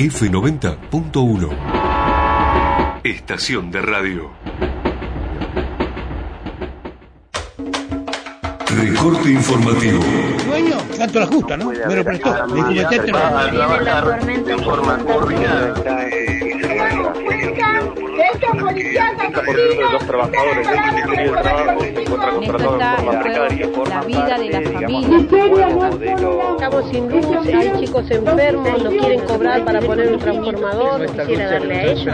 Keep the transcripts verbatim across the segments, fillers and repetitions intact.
F noventa punto uno. Estación de radio. Recorte informativo. Dueño, tanto la justa, ¿no? Me lo prestó. Me comenté este Estos policías asesinos, dos trabajadores del Ministerio de Trabajo se encuentran contratados de forma precaria, la vida de la familia. Estamos sin luz, hay chicos enfermos, no quieren cobrar para poner un transformador, quisiera darle a ellos.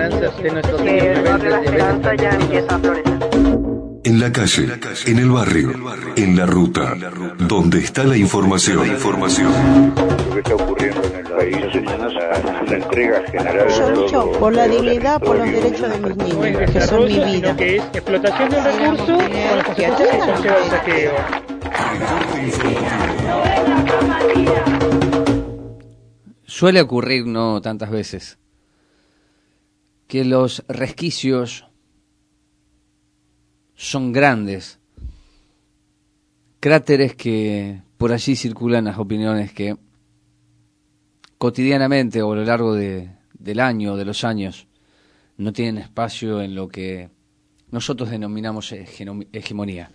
En la calle, en el barrio, en la ruta, donde está la información. La información. Lo que está ocurriendo en el país es la entrega general. Yo lucho por la dignidad, por los derechos de mis niños, que son mi vida. Que es explotación del recurso con las consecuencias que conlleva el saqueo. Suele ocurrir, no tantas veces, que los resquicios son grandes, cráteres que por allí circulan las opiniones que cotidianamente o a lo largo de, del año o de los años no tienen espacio en lo que nosotros denominamos hegemonía.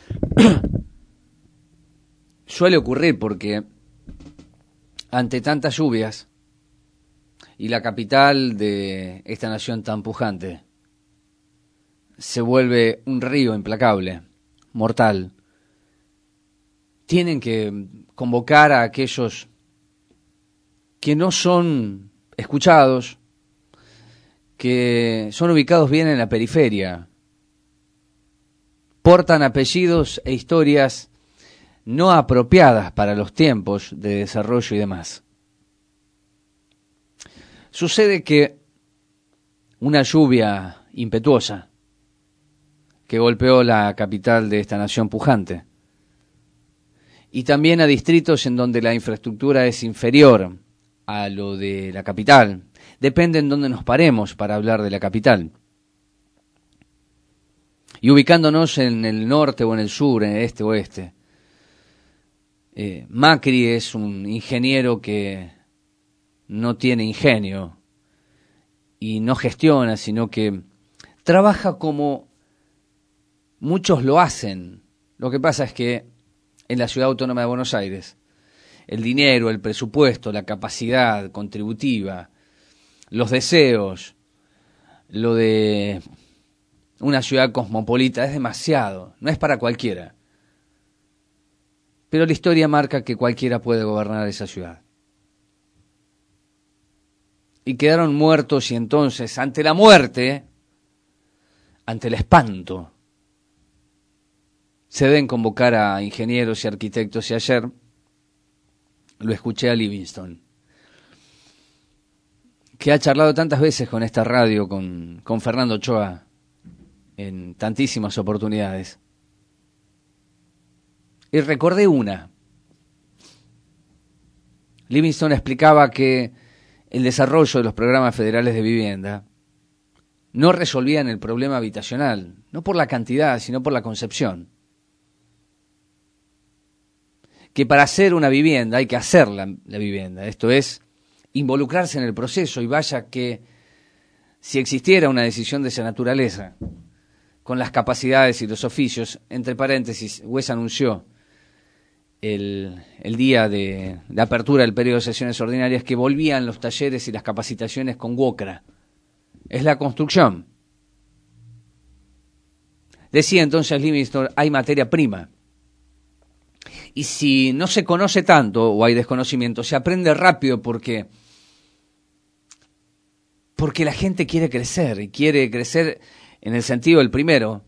Suele ocurrir porque ante tantas lluvias y la capital de esta nación tan pujante se vuelve un río implacable, mortal, tienen que convocar a aquellos que no son escuchados, que son ubicados bien en la periferia, portan apellidos e historias no apropiadas para los tiempos de desarrollo y demás. Sucede que una lluvia impetuosa que golpeó la capital de esta nación pujante, y también a distritos en donde la infraestructura es inferior a lo de la capital, depende en dónde nos paremos para hablar de la capital. Y ubicándonos en el norte o en el sur, en el este o oeste, eh, Macri es un ingeniero que no tiene ingenio y no gestiona, sino que trabaja como muchos lo hacen. Lo que pasa es que en la Ciudad Autónoma de Buenos Aires, el dinero, el presupuesto, la capacidad contributiva, los deseos, lo de una ciudad cosmopolita es demasiado, no es para cualquiera. Pero la historia marca que cualquiera puede gobernar esa ciudad. Y quedaron muertos y entonces, ante la muerte, ante el espanto, se deben convocar a ingenieros y arquitectos, y ayer lo escuché a Livingston, que ha charlado tantas veces con esta radio, con, con Fernando Ochoa, en tantísimas oportunidades. Y recordé una. Livingston explicaba que el desarrollo de los programas federales de vivienda no resolvían el problema habitacional, no por la cantidad, sino por la concepción. Que para hacer una vivienda hay que hacer la, la vivienda, esto es, involucrarse en el proceso, y vaya que si existiera una decisión de esa naturaleza, con las capacidades y los oficios, entre paréntesis, Wes anunció el, el día de la apertura del periodo de sesiones ordinarias que volvían los talleres y las capacitaciones con WOCRA. Es la construcción. Decía entonces Livingston, hay materia prima. Y si no se conoce tanto o hay desconocimiento, se aprende rápido porque, porque la gente quiere crecer, y quiere crecer en el sentido del primero,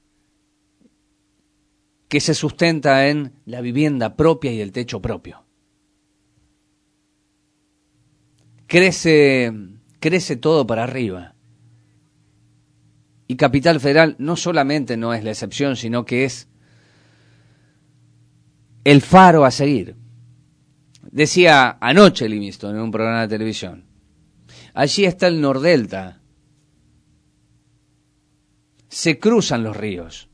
que se sustenta en la vivienda propia y el techo propio. Crece, crece todo para arriba. Y Capital Federal no solamente no es la excepción, sino que es el faro a seguir. Decía anoche Livingston en un programa de televisión, allí está el Nordelta, se cruzan los ríos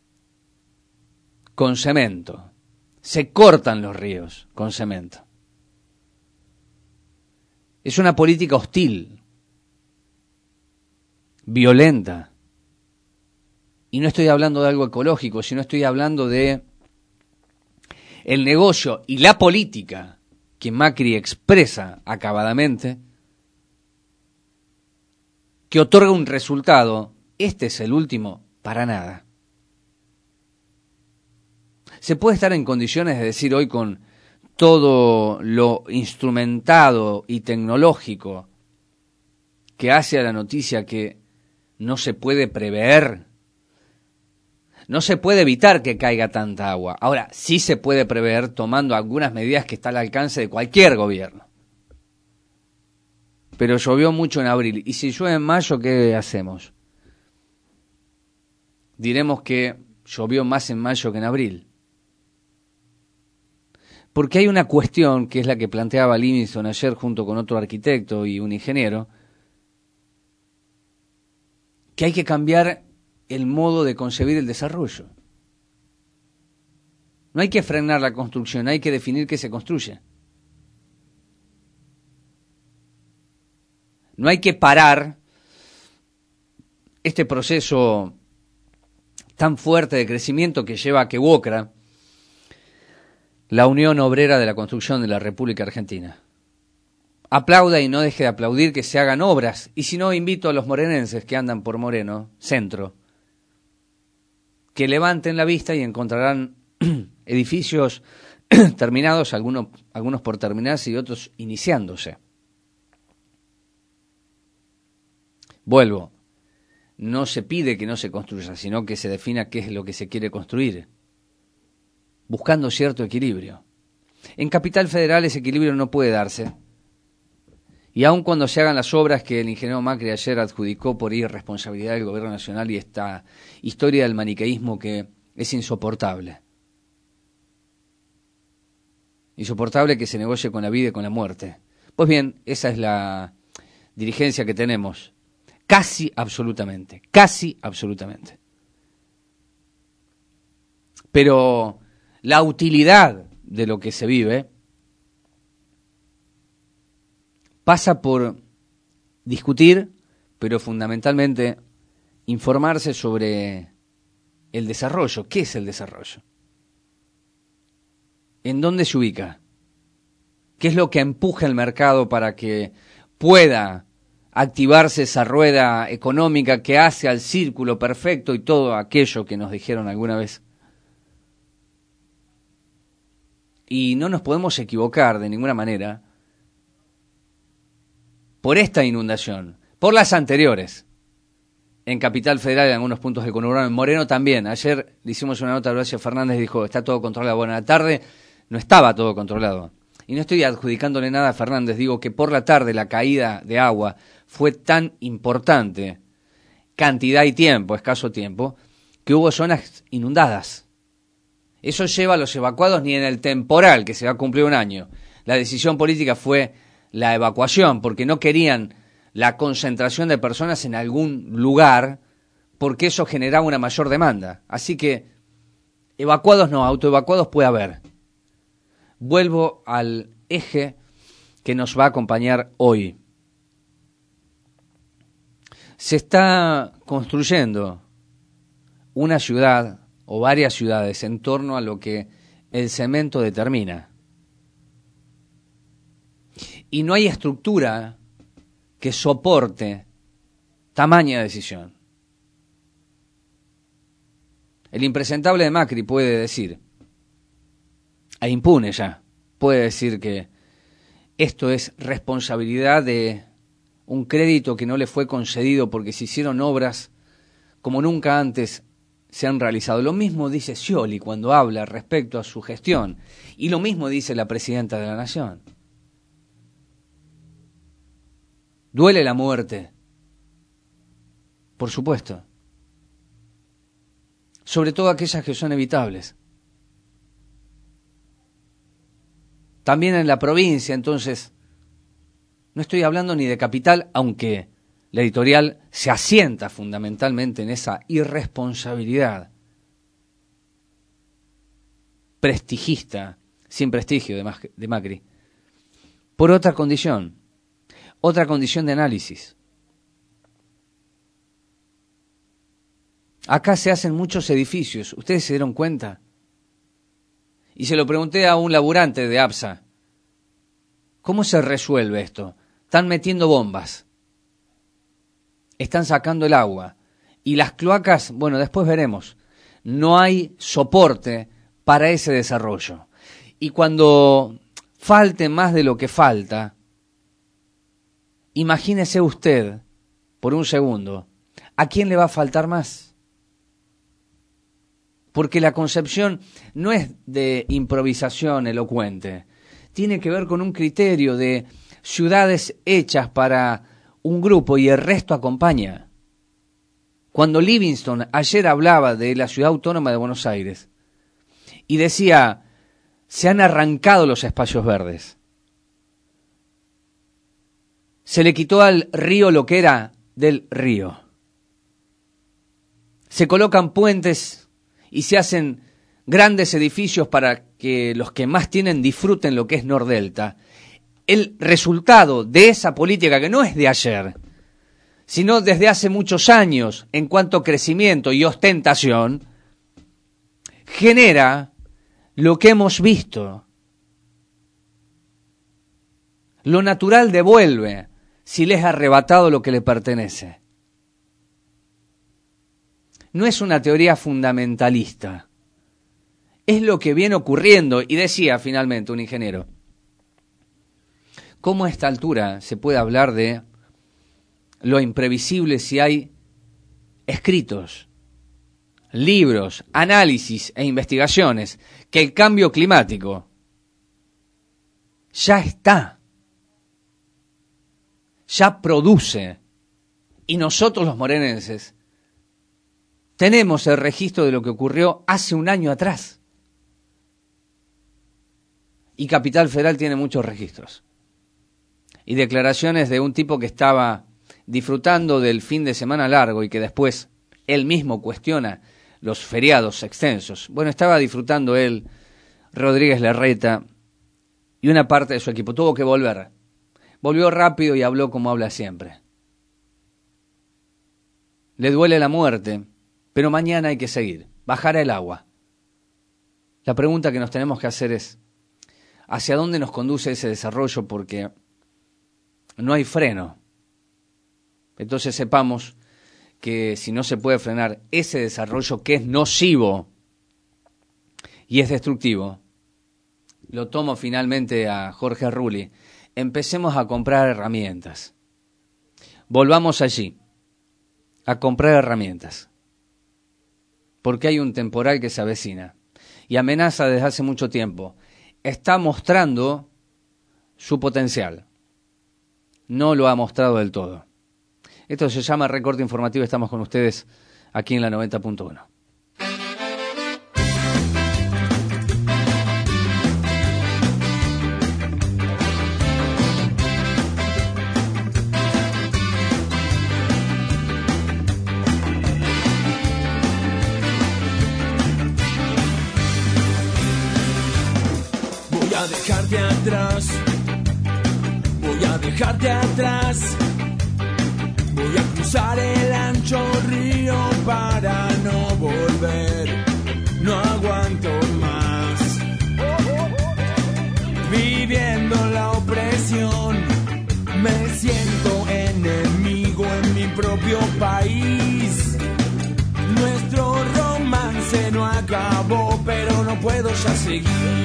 con cemento, se cortan los ríos con cemento. Es una política hostil, violenta. Y no estoy hablando de algo ecológico, sino estoy hablando de el negocio y la política que Macri expresa acabadamente, que otorga un resultado. Este es el último, para nada. Se puede estar en condiciones de decir hoy, con todo lo instrumentado y tecnológico que hace a la noticia, que no se puede prever, no se puede evitar que caiga tanta agua. Ahora, sí se puede prever tomando algunas medidas que están al alcance de cualquier gobierno. Pero llovió mucho en abril. ¿Y si llueve en mayo, qué hacemos? Diremos que llovió más en mayo que en abril. Porque hay una cuestión, que es la que planteaba Livingston ayer junto con otro arquitecto y un ingeniero, que hay que cambiar el modo de concebir el desarrollo. No hay que frenar la construcción, hay que definir qué se construye. No hay que parar este proceso tan fuerte de crecimiento que lleva a que WOCRA, la Unión Obrera de la Construcción de la República Argentina, aplauda y no deje de aplaudir que se hagan obras. Y si no, invito a los morenenses que andan por Moreno, centro, que levanten la vista y encontrarán edificios terminados, algunos, algunos por terminarse y otros iniciándose. Vuelvo, no se pide que no se construya, sino que se defina qué es lo que se quiere construir, buscando cierto equilibrio. En Capital Federal ese equilibrio no puede darse, y aun cuando se hagan las obras que el ingeniero Macri ayer adjudicó por irresponsabilidad del gobierno nacional y esta historia del maniqueísmo que es insoportable. Insoportable que se negocie con la vida y con la muerte. Pues bien, esa es la dirigencia que tenemos. Casi absolutamente, casi absolutamente. Pero la utilidad de lo que se vive pasa por discutir, pero fundamentalmente informarse sobre el desarrollo. ¿Qué es el desarrollo? ¿En dónde se ubica? ¿Qué es lo que empuja el mercado para que pueda activarse esa rueda económica que hace al círculo perfecto y todo aquello que nos dijeron alguna vez? Y no nos podemos equivocar de ninguna manera por esta inundación, por las anteriores, en Capital Federal, en algunos puntos del conurbano, en Moreno también. Ayer le hicimos una nota a Horacio Fernández, dijo, está todo controlado. Bueno, a la tarde no estaba todo controlado. Y no estoy adjudicándole nada a Fernández, digo que por la tarde la caída de agua fue tan importante, cantidad y tiempo, escaso tiempo, que hubo zonas inundadas. Eso lleva a los evacuados ni en el temporal, que se va a cumplir un año. La decisión política fue la evacuación, porque no querían la concentración de personas en algún lugar, porque eso generaba una mayor demanda. Así que evacuados no, autoevacuados puede haber. Vuelvo al eje que nos va a acompañar hoy. Se está construyendo una ciudad o varias ciudades en torno a lo que el cemento determina. Y no hay estructura que soporte tamaña decisión. El impresentable de Macri puede decir, e impune ya, puede decir que esto es responsabilidad de un crédito que no le fue concedido porque se hicieron obras como nunca antes se han realizado. Lo mismo dice Scioli cuando habla respecto a su gestión, y lo mismo dice la presidenta de la Nación. ¿Duele la muerte? Por supuesto. Sobre todo aquellas que son evitables. También en la provincia, entonces, no estoy hablando ni de capital, aunque la editorial se asienta fundamentalmente en esa irresponsabilidad prestigista, sin prestigio de Macri, por otra condición. otra condición de análisis. Acá se hacen muchos edificios, ¿ustedes se dieron cuenta? Y se lo pregunté a un laburante de APSA. ¿Cómo se resuelve esto? Están metiendo bombas. Están sacando el agua. Y las cloacas, bueno, después veremos. No hay soporte para ese desarrollo. Y cuando falte más de lo que falta, imagínese usted, por un segundo, ¿a quién le va a faltar más? Porque la concepción no es de improvisación elocuente, tiene que ver con un criterio de ciudades hechas para un grupo y el resto acompaña. Cuando Livingstone ayer hablaba de la ciudad autónoma de Buenos Aires y decía, se han arrancado los espacios verdes, se le quitó al río lo que era del río, se colocan puentes y se hacen grandes edificios para que los que más tienen disfruten lo que es Nordelta. El resultado de esa política, que no es de ayer, sino desde hace muchos años en cuanto a crecimiento y ostentación, genera lo que hemos visto. Lo natural devuelve si le es arrebatado lo que le pertenece. No es una teoría fundamentalista, es lo que viene ocurriendo. Y decía finalmente un ingeniero, ¿cómo a esta altura se puede hablar de lo imprevisible si hay escritos, libros, análisis e investigaciones que el cambio climático ya está, ya produce, y nosotros los morenenses tenemos el registro de lo que ocurrió hace un año atrás? Y Capital Federal tiene muchos registros. Y declaraciones de un tipo que estaba disfrutando del fin de semana largo y que después él mismo cuestiona los feriados extensos. Bueno, estaba disfrutando él, Rodríguez Larreta, y una parte de su equipo. Tuvo que volver. Volvió rápido y habló como habla siempre. Le duele la muerte, pero mañana hay que seguir. Bajará el agua. La pregunta que nos tenemos que hacer es, ¿hacia dónde nos conduce ese desarrollo? Porque no hay freno. Entonces sepamos que si no se puede frenar ese desarrollo que es nocivo y es destructivo, lo tomo finalmente a Jorge Rulli, empecemos a comprar herramientas. Volvamos allí, a comprar herramientas. Porque hay un temporal que se avecina y amenaza desde hace mucho tiempo. Está mostrando su potencial. No lo ha mostrado del todo. Esto se llama Recorte Informativo. Estamos con ustedes aquí en la noventa punto uno. Voy a dejarte atrás, voy a dejarte atrás, voy a cruzar el ancho río para no volver, no aguanto más, viviendo la opresión, me siento enemigo en mi propio país, nuestro romance no acabó, pero no puedo ya seguir.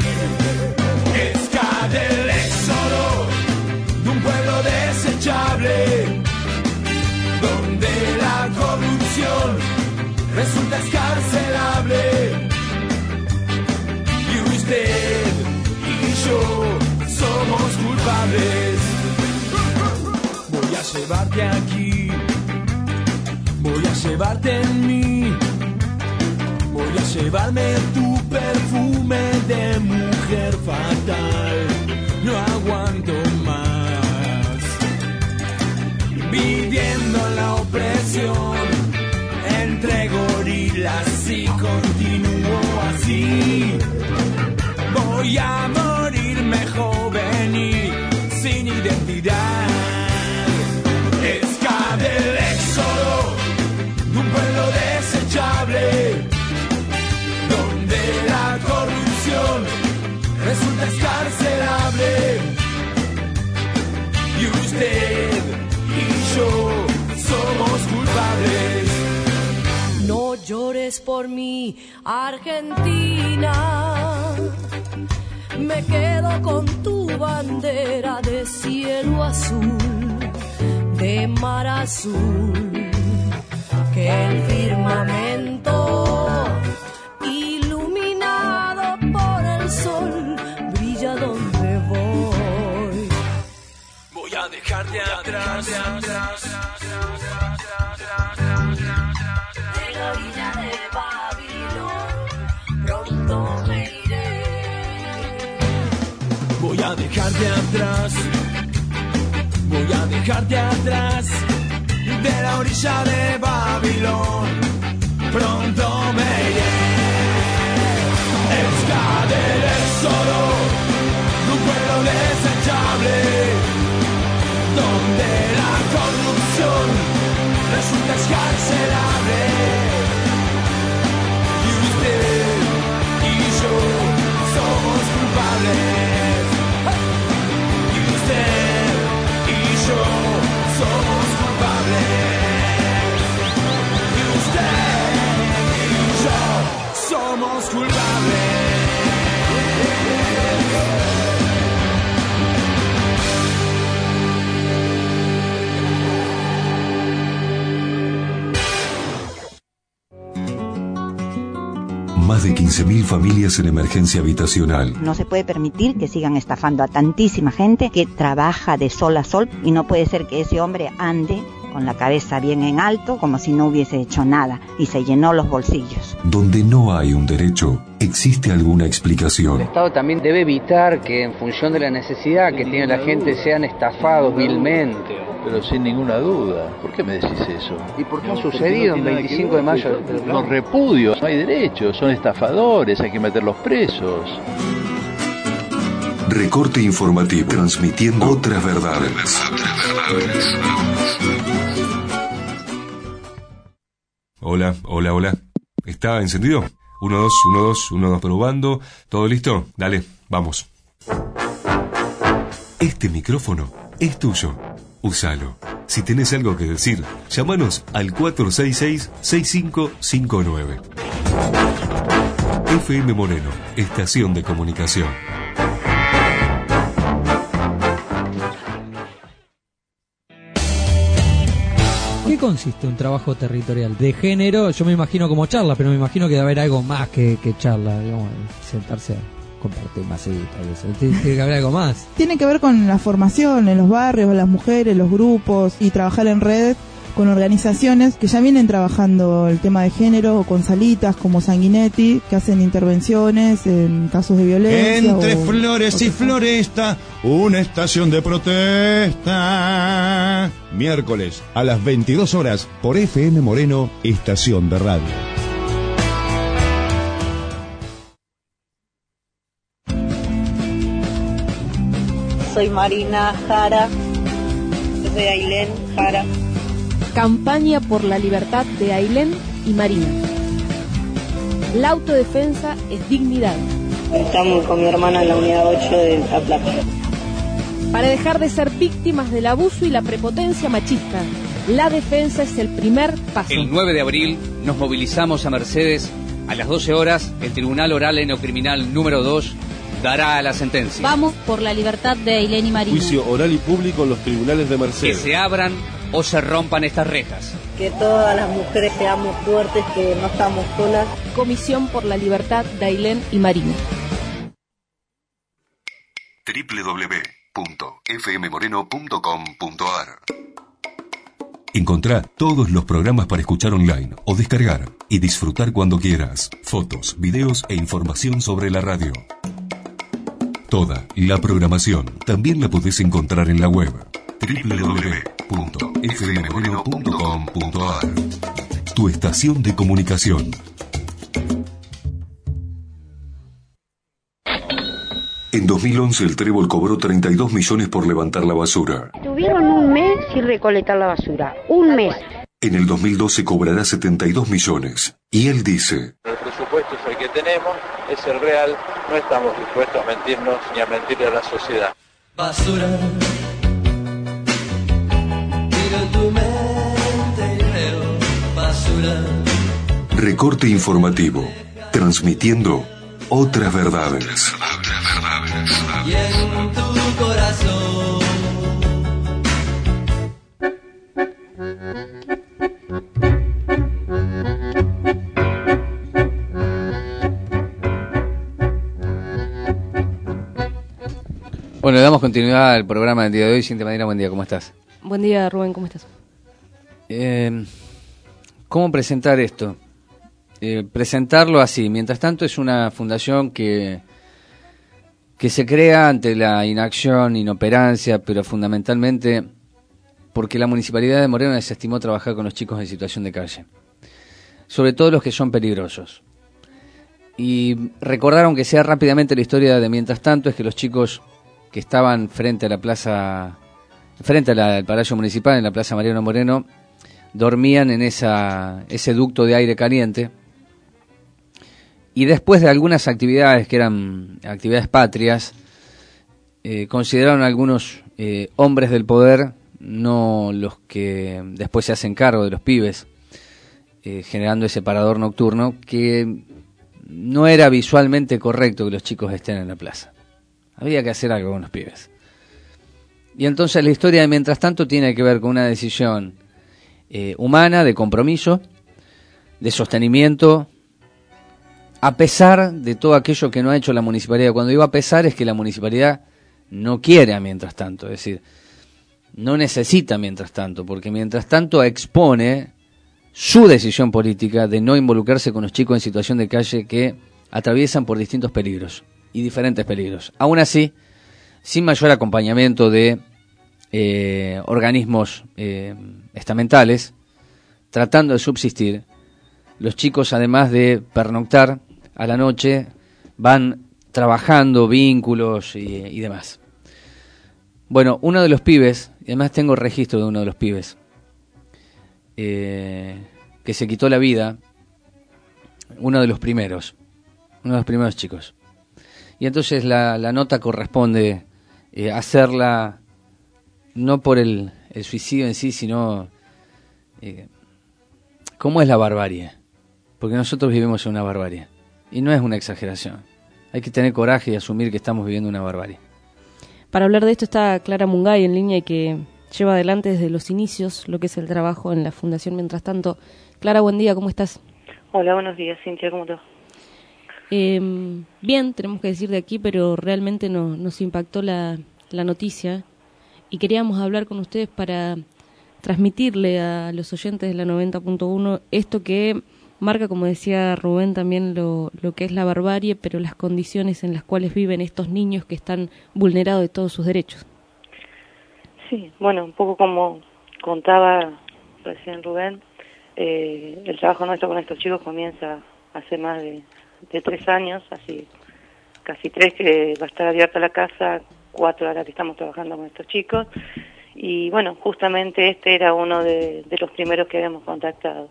Esca del éxodo de un pueblo desechable, donde la corrupción resulta escarcelable. Y usted y yo somos culpables. Voy a llevarte aquí, voy a llevarte en mí, voy a llevarme tu perfume de mujer fatal. No aguanto más, viviendo la opresión entre gorilas y continúo así. Voy a morirme joven y sin identidad. luches por mi Argentina. Me quedo con tu bandera de cielo azul, de mar azul, que el firmamento iluminado por el sol brilla donde voy. Voy a dejarte atrás, atrás. De la orilla de Babilón pronto me iré. Voy a dejarte atrás, voy a dejarte atrás, de la orilla de Babilón, pronto me iré. Escala del éxodo, un pueblo desechable, donde la corrupción resulta escarcelable. Y usted y yo somos culpables. Y usted y yo somos culpables. Y usted y yo somos culpables. Más de quince mil familias en emergencia habitacional. No se puede permitir que sigan estafando a tantísima gente que trabaja de sol a sol, y no puede ser que ese hombre ande con la cabeza bien en alto como si no hubiese hecho nada y se llenó los bolsillos. Donde no hay un derecho, existe alguna explicación. El Estado también debe evitar que en función de la necesidad que tiene la gente sean estafados vilmente. Pero sin ninguna duda. ¿Por qué me decís eso? ¿Y por qué ha sucedido en veinticinco de mayo? Los repudios, no hay derechos, son estafadores, hay que meterlos presos. Recorte informativo, transmitiendo otras verdades. Otras verdades. Hola, hola, hola. ¿Está encendido? Uno, dos, uno, dos, uno, dos, probando. ¿Todo listo? Dale, vamos. Este micrófono es tuyo. Úsalo. Si tenés algo que decir, llámanos al cuatro seis seis, seis cinco cinco nueve. F M Moreno, estación de comunicación. ¿Qué consiste un trabajo territorial de género? Yo me imagino como charla, pero me imagino que debe haber algo más que, que charla, digamos, sentarse a compartir masita y eso. Tiene que haber algo más. Tiene que ver con la formación en los barrios, las mujeres, los grupos, y trabajar en red con organizaciones que ya vienen trabajando el tema de género, o con salitas como Sanguinetti, que hacen intervenciones en casos de violencia. Entre o, flores y floresta, una estación de protesta. Miércoles a las veintidós horas por F M Moreno, estación de radio. Soy Marina Jara, de Ailén Jara. Campaña por la libertad de Ailén y Marina. La autodefensa es dignidad. Estamos con mi hermana en la unidad ocho de La Plata. Para dejar de ser víctimas del abuso y la prepotencia machista, la defensa es el primer paso. El nueve de abril nos movilizamos a Mercedes. A las doce horas, el Tribunal Oral en lo Criminal número dos dará la sentencia. Vamos por la libertad de Ailén y Marina. Juicio oral y público en los tribunales de Mercedes. Que se abran o se rompan estas rejas. Que todas las mujeres seamos fuertes, que no estamos solas. Comisión por la libertad de Ailén y Marina. doble u doble u doble u punto f m moreno punto com punto a r. Encontrá todos los programas para escuchar online o descargar y disfrutar cuando quieras. Fotos, videos e información sobre la radio. Toda la programación también la podés encontrar en la web doble u doble u doble u punto f m moreno punto com punto a r. Tu estación de comunicación. En dos mil once el Trébol cobró treinta y dos millones por levantar la basura. Tuvieron un mes sin recolectar la basura. Un mes. En el dos mil doce cobrará setenta y dos millones. Y él dice: el presupuesto es el que tenemos, es el real, no estamos dispuestos a mentirnos ni a mentirle a la sociedad. Basura, miro tu mente y veo basura. Recorte informativo, transmitiendo otras verdades. Y en tu corazón. Bueno, le damos continuidad al programa del día de hoy. Cintia Madera, buen día, ¿cómo estás? Buen día, Rubén, ¿cómo estás? Eh, ¿Cómo presentar esto? Eh, presentarlo así. Mientras tanto, es una fundación que, que se crea ante la inacción, inoperancia, pero fundamentalmente porque la Municipalidad de Moreno desestimó trabajar con los chicos en situación de calle. Sobre todo los que son peligrosos. Y recordaron que sea rápidamente la historia de Mientras Tanto, es que los chicos que estaban frente a la plaza, frente al la, Palacio Municipal, en la Plaza Mariano Moreno, dormían en esa, ese ducto de aire caliente, y después de algunas actividades que eran actividades patrias, eh, consideraron algunos eh, hombres del poder, no los que después se hacen cargo de los pibes, eh, generando ese parador nocturno, que no era visualmente correcto que los chicos estén en la plaza. Había que hacer algo con los pibes. Y entonces la historia de Mientras Tanto tiene que ver con una decisión eh, humana, de compromiso, de sostenimiento, a pesar de todo aquello que no ha hecho la municipalidad. Cuando digo a pesar es que la municipalidad no quiere a Mientras Tanto, es decir, no necesita Mientras Tanto, porque Mientras Tanto expone su decisión política de no involucrarse con los chicos en situación de calle que atraviesan por distintos peligros y diferentes peligros. Aún así, sin mayor acompañamiento de eh, organismos eh, estamentales, tratando de subsistir, los chicos, además de pernoctar a la noche, van trabajando vínculos y, y demás. Bueno, uno de los pibes, y además tengo registro de uno de los pibes, eh, que se quitó la vida, uno de los primeros, uno de los primeros chicos. Y entonces la, la nota corresponde eh, hacerla no por el, el suicidio en sí, sino eh, cómo es la barbarie. Porque nosotros vivimos en una barbarie. Y no es una exageración. Hay que tener coraje y asumir que estamos viviendo una barbarie. Para hablar de esto está Clara Mungay en línea y que lleva adelante desde los inicios lo que es el trabajo en la Fundación Mientras Tanto. Clara, buen día, ¿cómo estás? Hola, buenos días, Cintia, ¿cómo te va? Eh, bien, tenemos que decir de aquí, pero realmente no, nos impactó la, la noticia y queríamos hablar con ustedes para transmitirle a los oyentes de la noventa punto uno esto que marca, como decía Rubén, también lo, lo que es la barbarie, pero las condiciones en las cuales viven estos niños que están vulnerados de todos sus derechos. Sí, bueno, un poco como contaba recién Rubén, eh, el trabajo nuestro con estos chicos comienza hace más de de tres años, así casi tres, que va a estar abierta la casa, cuatro ahora que estamos trabajando con estos chicos, y bueno, justamente este era uno de, de los primeros que habíamos contactado.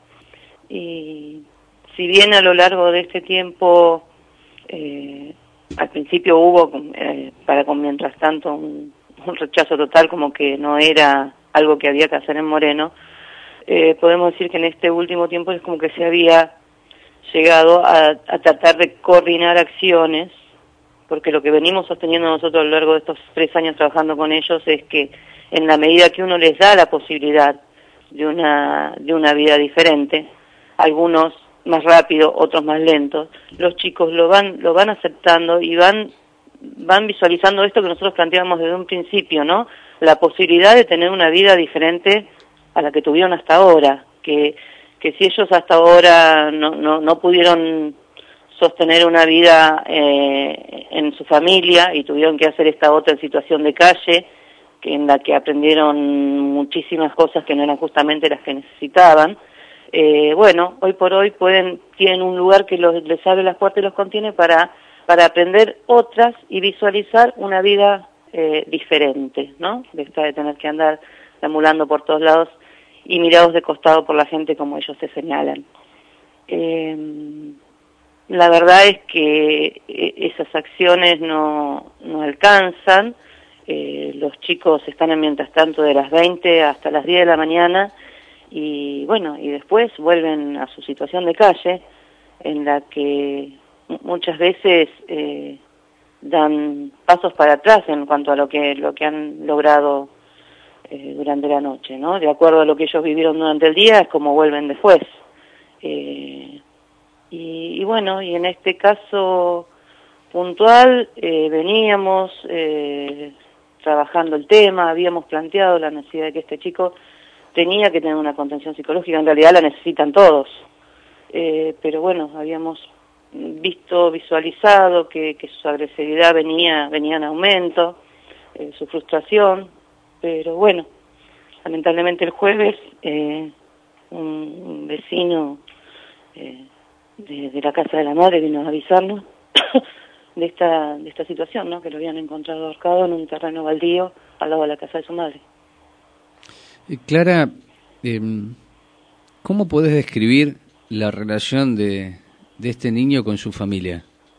Y si bien a lo largo de este tiempo, eh, al principio hubo, eh, para con Mientras Tanto, un, un rechazo total, como que no era algo que había que hacer en Moreno, eh, podemos decir que en este último tiempo es como que se había llegado a, a tratar de coordinar acciones, porque lo que venimos sosteniendo nosotros a lo largo de estos tres años trabajando con ellos es que en la medida que uno les da la posibilidad de una, de una vida diferente, algunos más rápido, otros más lentos, los chicos lo van, lo van aceptando y van, van visualizando esto que nosotros planteábamos desde un principio, ¿no? La posibilidad de tener una vida diferente a la que tuvieron hasta ahora, que que si ellos hasta ahora no, no, no pudieron sostener una vida eh, en su familia y tuvieron que hacer esta otra situación de calle, que en la que aprendieron muchísimas cosas que no eran justamente las que necesitaban, eh, bueno, hoy por hoy pueden tienen un lugar que los, les abre las puertas y los contiene para, para aprender otras y visualizar una vida eh, diferente, ¿no? De esta de tener que andar deambulando por todos lados y mirados de costado por la gente como ellos se señalan. Eh, la verdad es que esas acciones no, no alcanzan, eh, los chicos están en Mientras Tanto de las veinte hasta las diez de la mañana, y bueno, y después vuelven a su situación de calle, en la que muchas veces eh, dan pasos para atrás en cuanto a lo que lo que han logrado eh, durante la noche, ¿no? De acuerdo a lo que ellos vivieron durante el día, es como vuelven después. Eh, y, y bueno, y en este caso puntual, eh, veníamos eh, trabajando el tema, habíamos planteado la necesidad de que este chico tenía que tener una contención psicológica, en realidad la necesitan todos, eh, pero bueno, habíamos visto, visualizado que, que su agresividad venía, venía en aumento, eh, su frustración, pero bueno, lamentablemente el jueves eh, un, un vecino eh, de, de la casa de la madre vino a avisarnos de esta de esta situación, ¿no? Que lo habían encontrado ahorcado en un terreno baldío al lado de la casa de su madre. Eh, Clara, eh, ¿cómo podés describir la relación de, de este niño con su familia?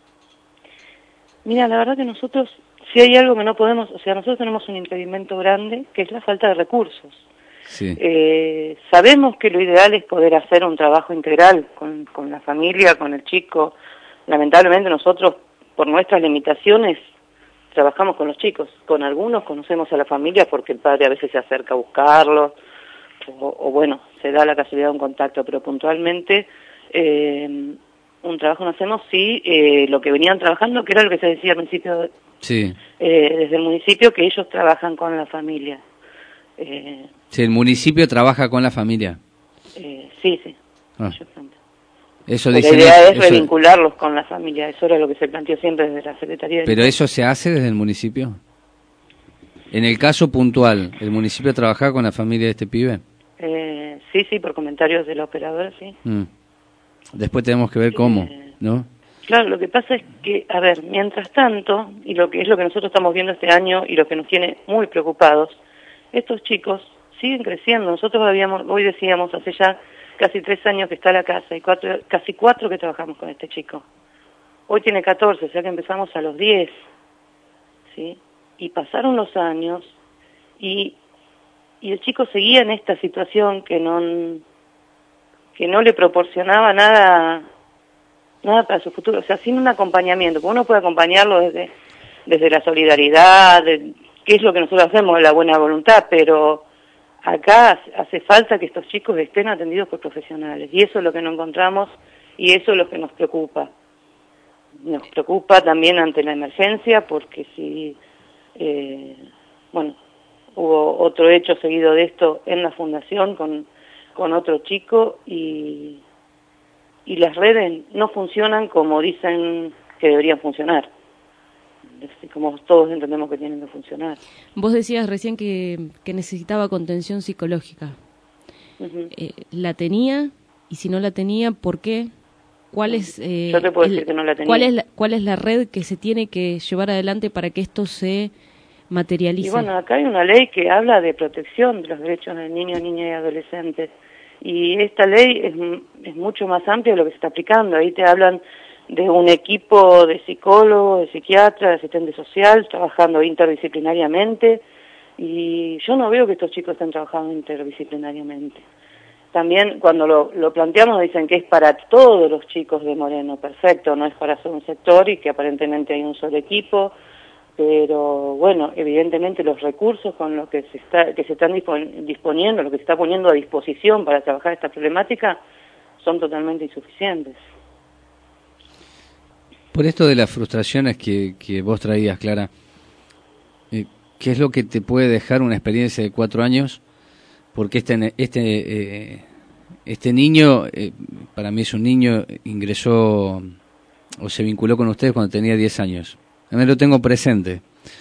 Mira, la verdad que nosotros, si hay algo que no podemos, o sea, nosotros tenemos un impedimento grande, que es la falta de recursos. Sí. Eh, sabemos que lo ideal es poder hacer un trabajo integral con, con la familia, con el chico. Lamentablemente nosotros, por nuestras limitaciones, trabajamos con los chicos. Con algunos conocemos a la familia porque el padre a veces se acerca a buscarlos, o, o bueno, se da la casualidad de un contacto, pero puntualmente eh, un trabajo no hacemos si eh, lo que venían trabajando, que era lo que se decía al principio, Sí. eh, desde el municipio, que ellos trabajan con la familia. Eh, Sí, el municipio trabaja con la familia. eh, sí, sí. Ah. ellos plantean. Eso La dicen idea ellos- es eso- revincularlos con la familia, eso era lo que se planteó siempre desde la Secretaría de ¿Pero eso se hace desde el municipio? En el caso puntual, ¿el municipio trabaja con la familia de este pibe? Eh, sí, sí, por comentarios de la operadora, sí. Mm. Después tenemos que ver cómo, ¿no? Claro, lo que pasa es que, a ver, mientras tanto, y lo que es lo que nosotros estamos viendo este año y lo que nos tiene muy preocupados, estos chicos siguen creciendo. Nosotros habíamos, hoy decíamos, hace ya casi tres años que está la casa y cuatro, casi cuatro que trabajamos con este chico. Hoy tiene catorce, o sea que empezamos a los diez, ¿sí? Y pasaron los años y, y el chico seguía en esta situación que no, que no le proporcionaba nada, nada para su futuro, o sea, sin un acompañamiento, porque uno puede acompañarlo desde, desde la solidaridad, de, que es lo que nosotros hacemos, la buena voluntad, pero acá hace falta que estos chicos estén atendidos por profesionales, y eso es lo que no encontramos, y eso es lo que nos preocupa. Nos preocupa también ante la emergencia, porque si, eh, bueno, hubo otro hecho seguido de esto en la fundación con, con otro chico, y, y las redes no funcionan como dicen que deberían funcionar, como todos entendemos que tienen que funcionar. Vos decías recién que, que necesitaba contención psicológica. Ujú. Eh, ¿La tenía? Y si no la tenía, ¿por qué? ¿Cuál es, eh, Yo te puedo el- decir que no la tenía. ¿cuál es la, cuál es la red que se tiene que llevar adelante para que esto se materialice? Y bueno, acá hay una ley que habla de protección de los derechos de niños, niñas y adolescentes. Y esta ley es, es mucho más amplia de lo que se está aplicando. Ahí te hablan de un equipo de psicólogos, de psiquiatras, de asistente social, trabajando interdisciplinariamente. Y yo no veo que estos chicos estén trabajando interdisciplinariamente. También cuando lo, lo planteamos dicen que es para todos los chicos de Moreno, perfecto, no es para solo un sector y que aparentemente hay un solo equipo, pero bueno, evidentemente los recursos con los que se está que se están dispon- disponiendo, lo que se está poniendo a disposición para trabajar esta problemática son totalmente insuficientes. Por esto de las frustraciones que, que vos traías, Clara, eh, ¿qué es lo que te puede dejar una experiencia de cuatro años? Porque este este eh, este niño, eh, para mí es un niño, ingresó o se vinculó con ustedes cuando tenía diez años. A mí lo tengo presente.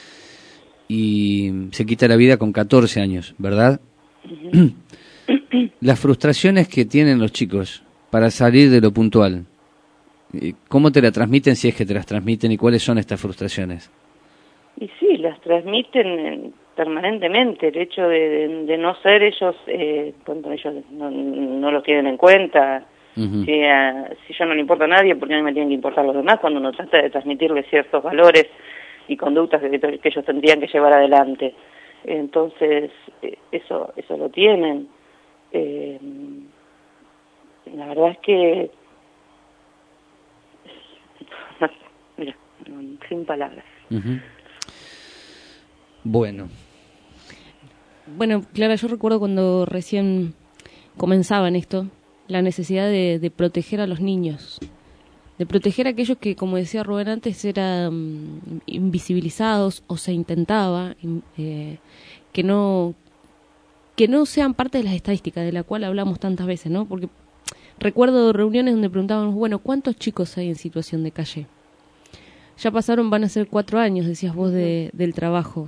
Y se quita la vida con catorce años, ¿verdad? Uh-huh. Las frustraciones que tienen los chicos para salir de lo puntual, ¿cómo te la transmiten, si es que te las transmiten, y cuáles son estas frustraciones? Y sí, las transmiten eh, permanentemente, el hecho de, de, de no ser ellos, eh, cuando ellos no, no los tienen en cuenta, Uh-huh. si, a, si yo no le importa a nadie, porque a mí me tienen que importar los demás, cuando uno trata de transmitirles ciertos valores y conductas que, que ellos tendrían que llevar adelante. Entonces, eh, eso eso lo tienen. Eh, la verdad es que, mira, sin palabras. Uh-huh. Bueno. Bueno, Clara, yo recuerdo cuando recién comenzaban esto, la necesidad de, de proteger a los niños, de proteger a aquellos que, como decía Rubén antes, eran um, invisibilizados o se intentaba eh, que no que no sean parte de las estadísticas de la cual hablamos tantas veces, ¿no? Porque recuerdo reuniones donde preguntábamos, bueno, ¿cuántos chicos hay en situación de calle? Ya pasaron, van a ser cuatro años, decías vos, de, del trabajo.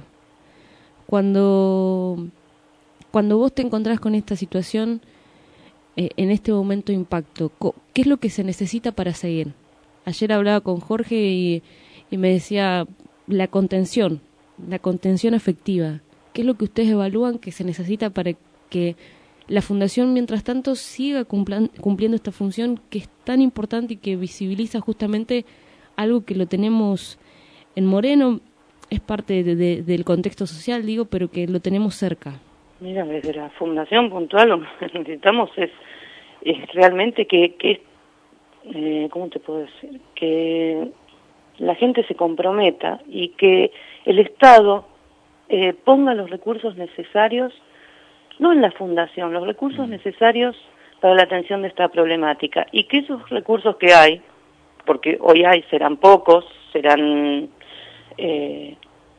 Cuando, cuando vos te encontrás con esta situación, eh, en este momento de impacto, ¿qué es lo que se necesita para seguir? Ayer hablaba con Jorge y, y me decía la contención, la contención afectiva. ¿Qué es lo que ustedes evalúan que se necesita para que la Fundación, mientras tanto, siga cumplan, cumpliendo esta función que es tan importante y que visibiliza justamente algo que lo tenemos en Moreno, es parte de, de, del contexto social, digo, pero que lo tenemos cerca? Mira, desde la Fundación puntual lo que necesitamos es, es realmente que, que eh, ¿cómo te puedo decir? Que la gente se comprometa y que el Estado eh, ponga los recursos necesarios, no en la Fundación, los recursos necesarios para la atención de esta problemática, y que esos recursos que hay, porque hoy hay, serán pocos, serán eh,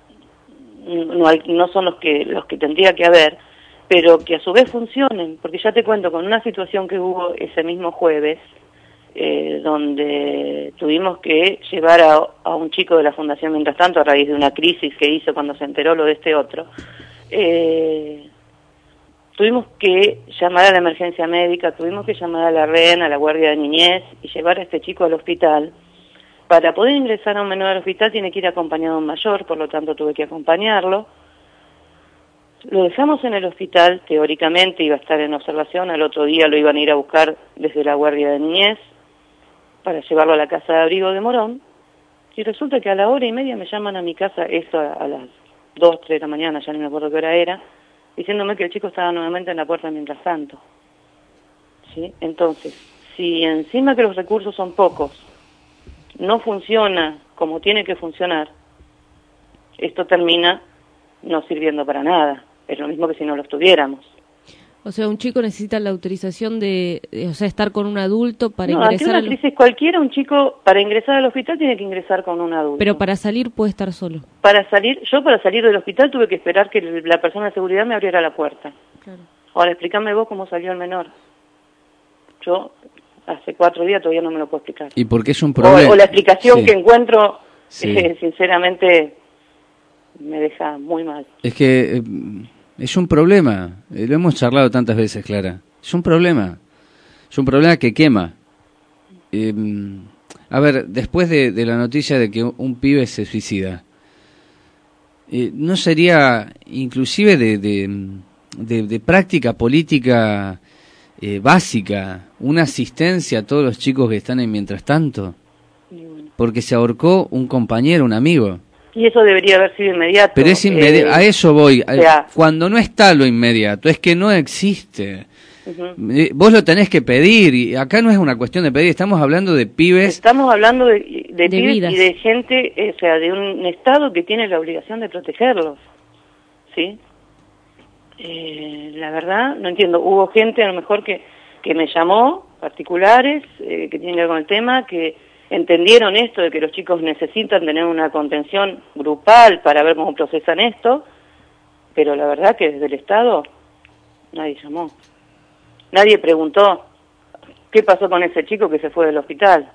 no, hay, no son los que los que tendría que haber, pero que a su vez funcionen, porque ya te cuento con una situación que hubo ese mismo jueves, eh, donde tuvimos que llevar a, a un chico de la Fundación mientras tanto, a raíz de una crisis que hizo cuando se enteró lo de este otro, eh, tuvimos que llamar a la emergencia médica, tuvimos que llamar a la REN, a la Guardia de Niñez, y llevar a este chico al hospital. Para poder ingresar a un menor al hospital tiene que ir acompañado de un mayor, por lo tanto tuve que acompañarlo. Lo dejamos en el hospital, teóricamente iba a estar en observación, al otro día lo iban a ir a buscar desde la Guardia de Niñez para llevarlo a la casa de abrigo de Morón, y resulta que a la hora y media me llaman a mi casa, eso a, a las dos, tres de la mañana, ya no me acuerdo qué hora era, diciéndome que el chico estaba nuevamente en la puerta mientras tanto. ¿Sí? Entonces, si encima que los recursos son pocos, no funciona como tiene que funcionar, esto termina no sirviendo para nada. Es lo mismo que si no los tuviéramos. O sea, un chico necesita la autorización de, de o sea, estar con un adulto para no, ingresar. Ante una crisis cualquiera, un chico para ingresar al hospital tiene que ingresar con un adulto. Pero para salir puede estar solo. Para salir, yo para salir del hospital tuve que esperar que la persona de seguridad me abriera la puerta. Claro. Ahora, explícame vos cómo salió el menor. Yo hace cuatro días todavía no me lo puedo explicar. ¿Y por qué es un problema? O, o la explicación sí. que encuentro, sí. eh, sinceramente, me deja muy mal. Es que eh, es un problema. Eh, lo hemos charlado tantas veces, Clara. Es un problema. Es un problema que quema. Eh, a ver, después de, de la noticia de que un pibe se suicida, eh, ¿no sería inclusive de, de, de, de práctica política eh, básica una asistencia a todos los chicos que están en mientras tanto? Porque se ahorcó un compañero, un amigo. Y eso debería haber sido inmediato. Pero es inmediato, eh, a eso voy. O sea, cuando no está lo inmediato, es que no existe. uh-huh. Vos lo tenés que pedir, y acá no es una cuestión de pedir, estamos hablando de pibes. Estamos hablando de, de, de pibes vidas. y de gente, eh, o sea, de un Estado que tiene la obligación de protegerlos. ¿Sí? Eh, la verdad, no entiendo. Hubo gente, a lo mejor, que, que me llamó, particulares, eh, que tienen que ver con el tema, que entendieron esto de que los chicos necesitan tener una contención grupal para ver cómo procesan esto, pero la verdad que desde el Estado nadie llamó. Nadie preguntó qué pasó con ese chico que se fue del hospital.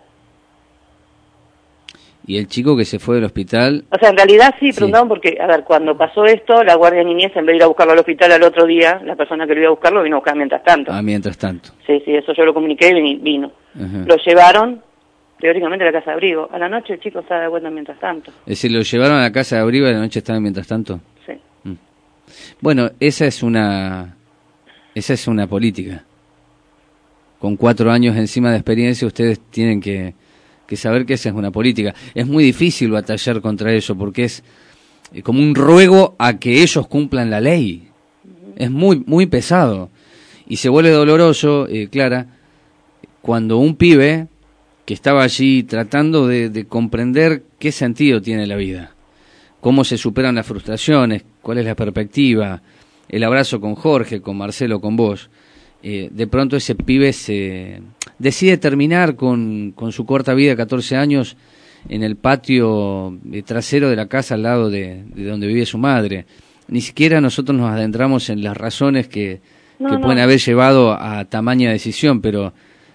Y el chico que se fue del hospital... O sea, en realidad sí, sí. preguntaban porque, a ver, cuando pasó esto, la Guardia de Niñez, en vez de ir a buscarlo al hospital al otro día, la persona que lo iba a buscarlo vino a buscar mientras tanto. Ah, mientras tanto. Sí, sí, eso yo lo comuniqué y vino. Uh-huh. Lo llevaron, teóricamente, a la casa de abrigo. A la noche el chico estaba de vuelta mientras tanto. Es decir, lo llevaron a la casa de abrigo y a la noche estaban mientras tanto. Sí. Mm. Bueno, esa es una... Esa es una política. Con cuatro años encima de experiencia, ustedes tienen que... que saber que esa es una política. Es muy difícil batallar contra eso porque es como un ruego a que ellos cumplan la ley. Uh-huh. Es muy muy pesado. Y se vuelve doloroso, eh, Clara, cuando un pibe que estaba allí tratando de, de comprender qué sentido tiene la vida, cómo se superan las frustraciones, cuál es la perspectiva, el abrazo con Jorge, con Marcelo, con vos, eh, de pronto ese pibe se decide terminar con, con su corta vida de catorce años en el patio trasero de la casa al lado de, de donde vive su madre. Ni siquiera nosotros nos adentramos en las razones que, no, que no. pueden haber llevado a tamaña decisión, pero,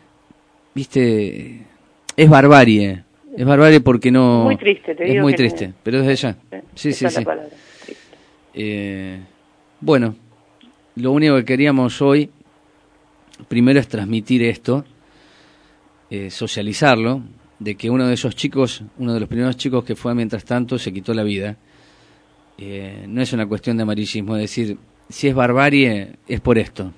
viste, es barbarie. Es barbarie porque no... Muy triste, te es digo muy que triste, me... pero desde ya. Sí, sí, sí. Eh, bueno, lo único que queríamos hoy, primero es transmitir esto, eh, socializarlo, de que uno de esos chicos, uno de los primeros chicos que fue mientras tanto, se quitó la vida. Eh, no es una cuestión de amarillismo, es decir, si es barbarie, es por esto.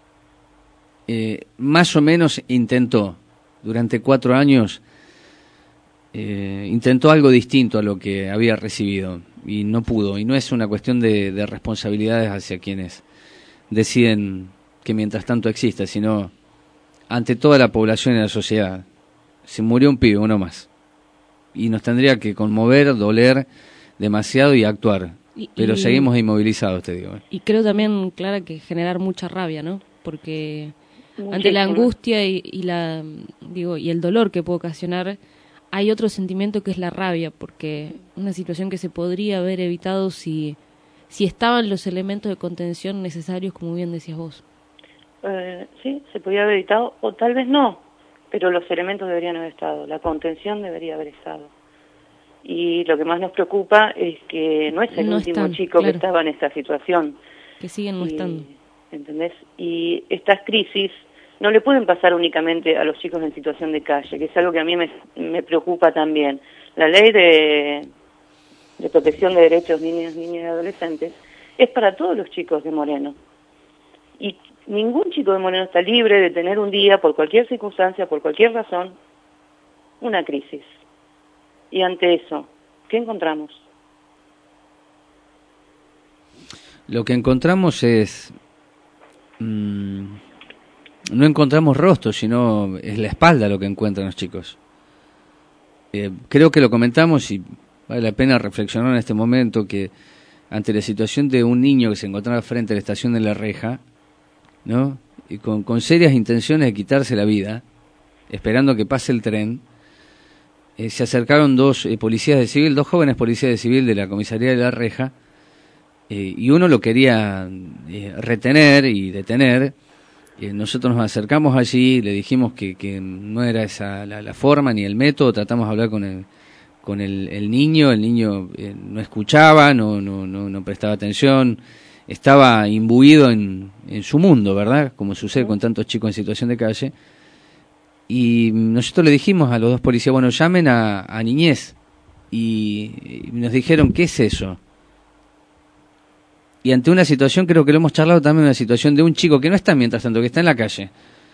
Eh, más o menos intentó, durante cuatro años, eh, intentó algo distinto a lo que había recibido, y no pudo, y no es una cuestión de, de responsabilidades hacia quienes deciden que mientras tanto exista, sino ante toda la población y la sociedad. Se murió un pibe, uno más, y nos tendría que conmover, doler demasiado y actuar, y, pero y, seguimos inmovilizados, te digo. Y creo también, Clara, que generar mucha rabia, ¿no? Porque muchísimo. Ante la angustia y, y la digo y el dolor que puede ocasionar, hay otro sentimiento que es la rabia, porque una situación que se podría haber evitado si si estaban los elementos de contención necesarios, como bien decías vos. Eh, sí, se podía haber evitado, o tal vez no, pero los elementos deberían haber estado, la contención debería haber estado. Y lo que más nos preocupa es que no es el no último están, chico claro. que estaba en esta situación. Que siguen no y, estando. ¿Entendés? Y estas crisis no le pueden pasar únicamente a los chicos en situación de calle, que es algo que a mí me, me preocupa también. La ley de, de protección de derechos de niños, niñas y adolescentes es para todos los chicos de Moreno. Y ningún chico de Moreno está libre de tener un día, por cualquier circunstancia, por cualquier razón, una crisis. Y ante eso, ¿qué encontramos? Lo que encontramos es... Mmm, no encontramos rostros, sino es la espalda lo que encuentran los chicos. Eh, creo que lo comentamos y vale la pena reflexionar en este momento que ante la situación de un niño que se encontraba frente a la estación de La Reja, ¿no? Y con, con serias intenciones de quitarse la vida, esperando que pase el tren, eh, se acercaron dos eh, policías de civil, dos jóvenes policías de civil de la comisaría de La Reja, eh, y uno lo quería eh, retener y detener. Eh, nosotros nos acercamos allí, le dijimos que, que no era esa la, la forma ni el método, tratamos de hablar con el con el, el niño, el niño eh, no escuchaba, no, no, no, no prestaba atención, estaba imbuido en, en su mundo, ¿verdad? Como sucede con tantos chicos en situación de calle. Y nosotros le dijimos a los dos policías, bueno, llamen a, a Niñez. Y, y nos dijeron, ¿qué es eso? Y ante una situación, creo que lo hemos charlado también, una situación de un chico que no está mientras tanto, que está en la calle.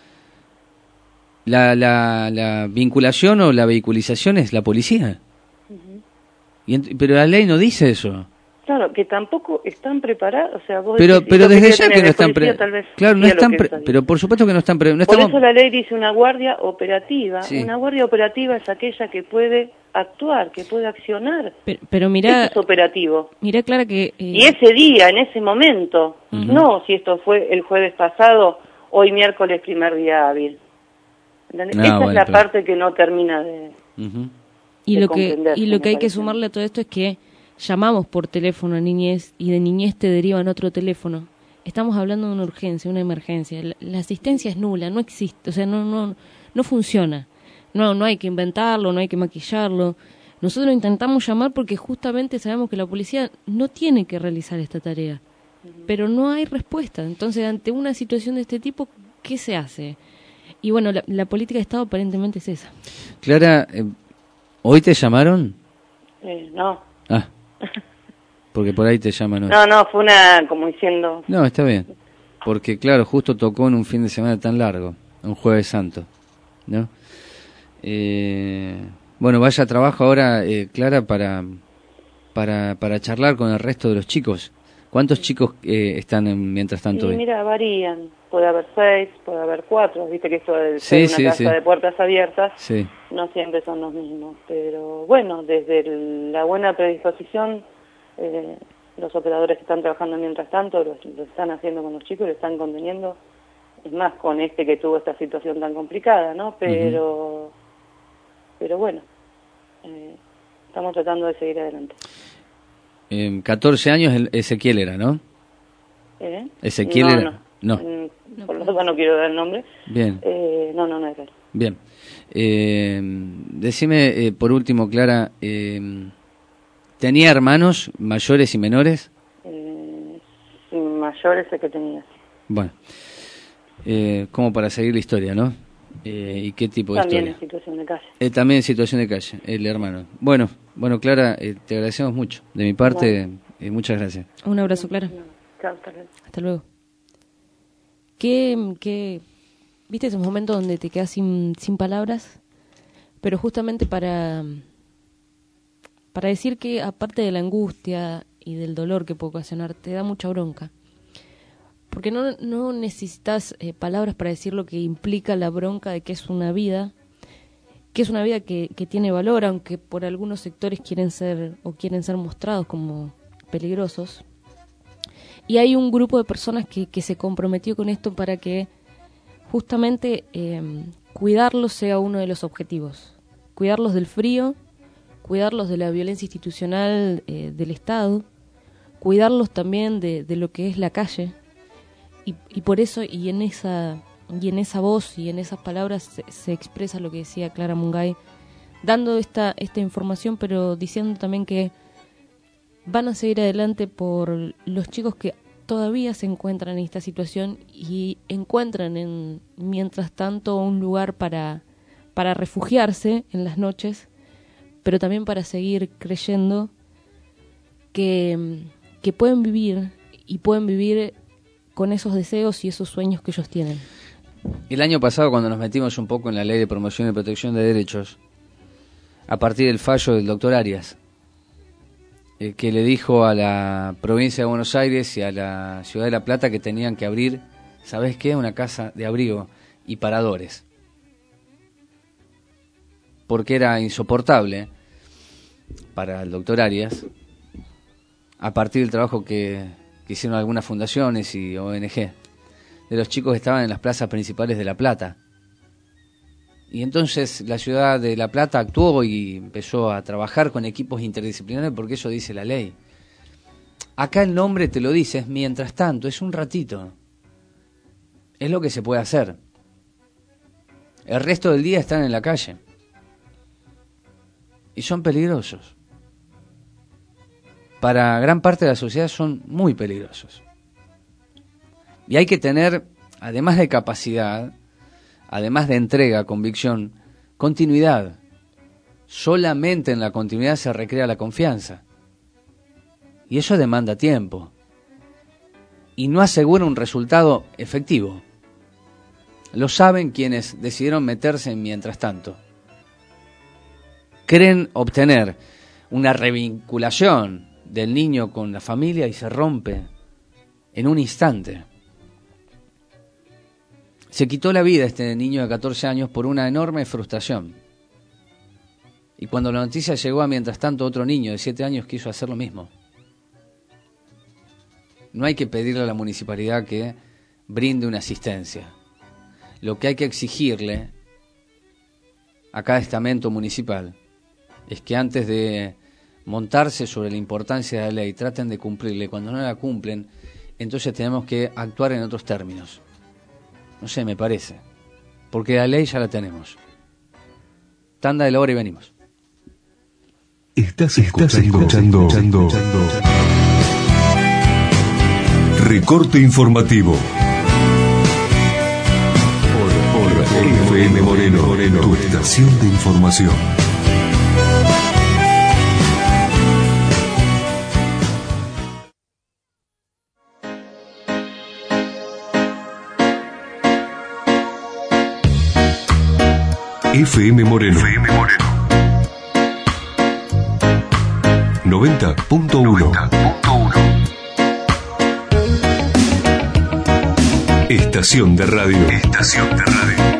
La, la, la vinculación o la vehiculización es la policía. Uh-huh. y ent- pero la ley no dice eso. Claro, que tampoco están preparados, o sea, vos pero decís, pero si desde que ya que no están preparados. Claro, no están pre- pero por supuesto que no están preparados. No por estamos... eso la ley dice una guardia operativa. Sí. Una guardia operativa es aquella que puede actuar, que puede accionar. Pero, pero mirá, eso es operativo. Mirá, Clara, que... Eh... Y ese día, en ese momento, uh-huh. no si esto fue el jueves pasado, hoy miércoles primer día hábil. No, Esa bueno, es la pero... parte que no termina de, uh-huh. y de lo que Y lo que hay parece. que sumarle a todo esto es que llamamos por teléfono a Niñez y de Niñez te derivan otro teléfono. Estamos hablando de una urgencia, una emergencia. La, la asistencia es nula, no existe, o sea, no no no funciona. No no hay que inventarlo, no hay que maquillarlo. Nosotros intentamos llamar porque justamente sabemos que la policía no tiene que realizar esta tarea, uh-huh. pero no hay respuesta. Entonces, ante una situación de este tipo, ¿qué se hace? Y bueno, la, la política de Estado aparentemente es esa. Clara, eh, ¿hoy te llamaron? Eh, no. Ah, porque por ahí te llaman hoy. No, no, fue una, como diciendo... No, está bien. Porque, claro, justo tocó en un fin de semana tan largo, un Jueves Santo, ¿no? Eh, bueno, vaya trabajo ahora, eh, Clara, para, para, para charlar con el resto de los chicos, ¿Cuántos chicos eh, están en, mientras tanto Y hoy? mira, varían. Puede haber seis, puede haber cuatro. Viste que esto de Sí, ser sí, una casa sí. de puertas abiertas Sí. no siempre son los mismos. Pero bueno, desde el- la buena predisposición, eh, los operadores que están trabajando mientras tanto lo, lo están haciendo con los chicos, lo están conteniendo. Es más, con este que tuvo esta situación tan complicada, ¿no? Pero, uh-huh. pero bueno, eh, estamos tratando de seguir adelante. Eh, catorce años el- Ezequiel era, ¿no? ¿Eh? Ezequiel no, era. No. No. Mm, por lo tanto no quiero dar el nombre. Bien. Eh, no, no, no es él. Bien. Eh, decime, eh, por último, Clara, eh, ¿tenía hermanos mayores y menores? Eh, mayores el que tenía. Bueno, eh, como para seguir la historia, ¿no? Eh, ¿Y qué tipo de También historia? en situación de calle. Eh, también en situación de calle, el hermano. Bueno, bueno, Clara, eh, te agradecemos mucho. De mi parte, eh, muchas gracias. Un abrazo, Clara. Chao, hasta luego. Hasta luego. ¿Qué, qué, viste esos momentos donde te quedas sin, sin palabras? Pero justamente para, para decir que aparte de la angustia y del dolor que puede ocasionar, te da mucha bronca. Porque no, no necesitas eh, palabras para decir lo que implica la bronca de que es una vida, que es una vida que, que tiene valor, aunque por algunos sectores quieren ser o quieren ser mostrados como peligrosos. Y hay un grupo de personas que, que se comprometió con esto para que justamente eh, cuidarlos sea uno de los objetivos. Cuidarlos del frío, cuidarlos de la violencia institucional eh, del Estado, cuidarlos también de, de lo que es la calle. Y, y por eso, y en esa y en esa voz y en esas palabras se, se expresa lo que decía Clara Mungay, dando esta, esta información, pero diciendo también que van a seguir adelante por los chicos que todavía se encuentran en esta situación y encuentran en mientras tanto un lugar para, para refugiarse en las noches, pero también para seguir creyendo que, que pueden vivir y pueden vivir con esos deseos y esos sueños que ellos tienen. El año pasado, cuando nos metimos un poco en la Ley de Promoción y Protección de Derechos, a partir del fallo del doctor Arias, eh, que le dijo a la provincia de Buenos Aires y a la ciudad de La Plata que tenían que abrir, ¿sabés qué? Una casa de abrigo y paradores. Porque era insoportable para el doctor Arias, a partir del trabajo que, que hicieron algunas fundaciones y O N G, de los chicos que estaban en las plazas principales de La Plata. Y entonces la ciudad de La Plata actuó y empezó a trabajar con equipos interdisciplinarios, porque eso dice la ley. Acá el nombre te lo dice, es mientras tanto, es un ratito. Es lo que se puede hacer. El resto del día están en la calle. Y son peligrosos. Para gran parte de la sociedad son muy peligrosos. Y hay que tener, además de capacidad, además de entrega, convicción, continuidad. Solamente en la continuidad se recrea la confianza. Y eso demanda tiempo. Y no asegura un resultado efectivo. Lo saben quienes decidieron meterse en mientras tanto. Creen obtener una revinculación del niño con la familia y se rompe en un instante. Se quitó la vida este niño de catorce años por una enorme frustración. Y cuando la noticia llegó a mientras tanto, otro niño de siete años quiso hacer lo mismo. No hay que pedirle a la municipalidad que brinde una asistencia. Lo que hay que exigirle a cada estamento municipal es que antes de montarse sobre la importancia de la ley, traten de cumplirla. Y cuando no la cumplen, entonces tenemos que actuar en otros términos. No sé, me parece. Porque la ley ya la tenemos. Tanda de la hora y venimos. Estás escuchando, escuchando, escuchando Recorte Informativo por, por F M Moreno, Moreno, tu estación de información. F M Moreno, F M Moreno. noventa punto uno. Estación de radio. Estación de radio.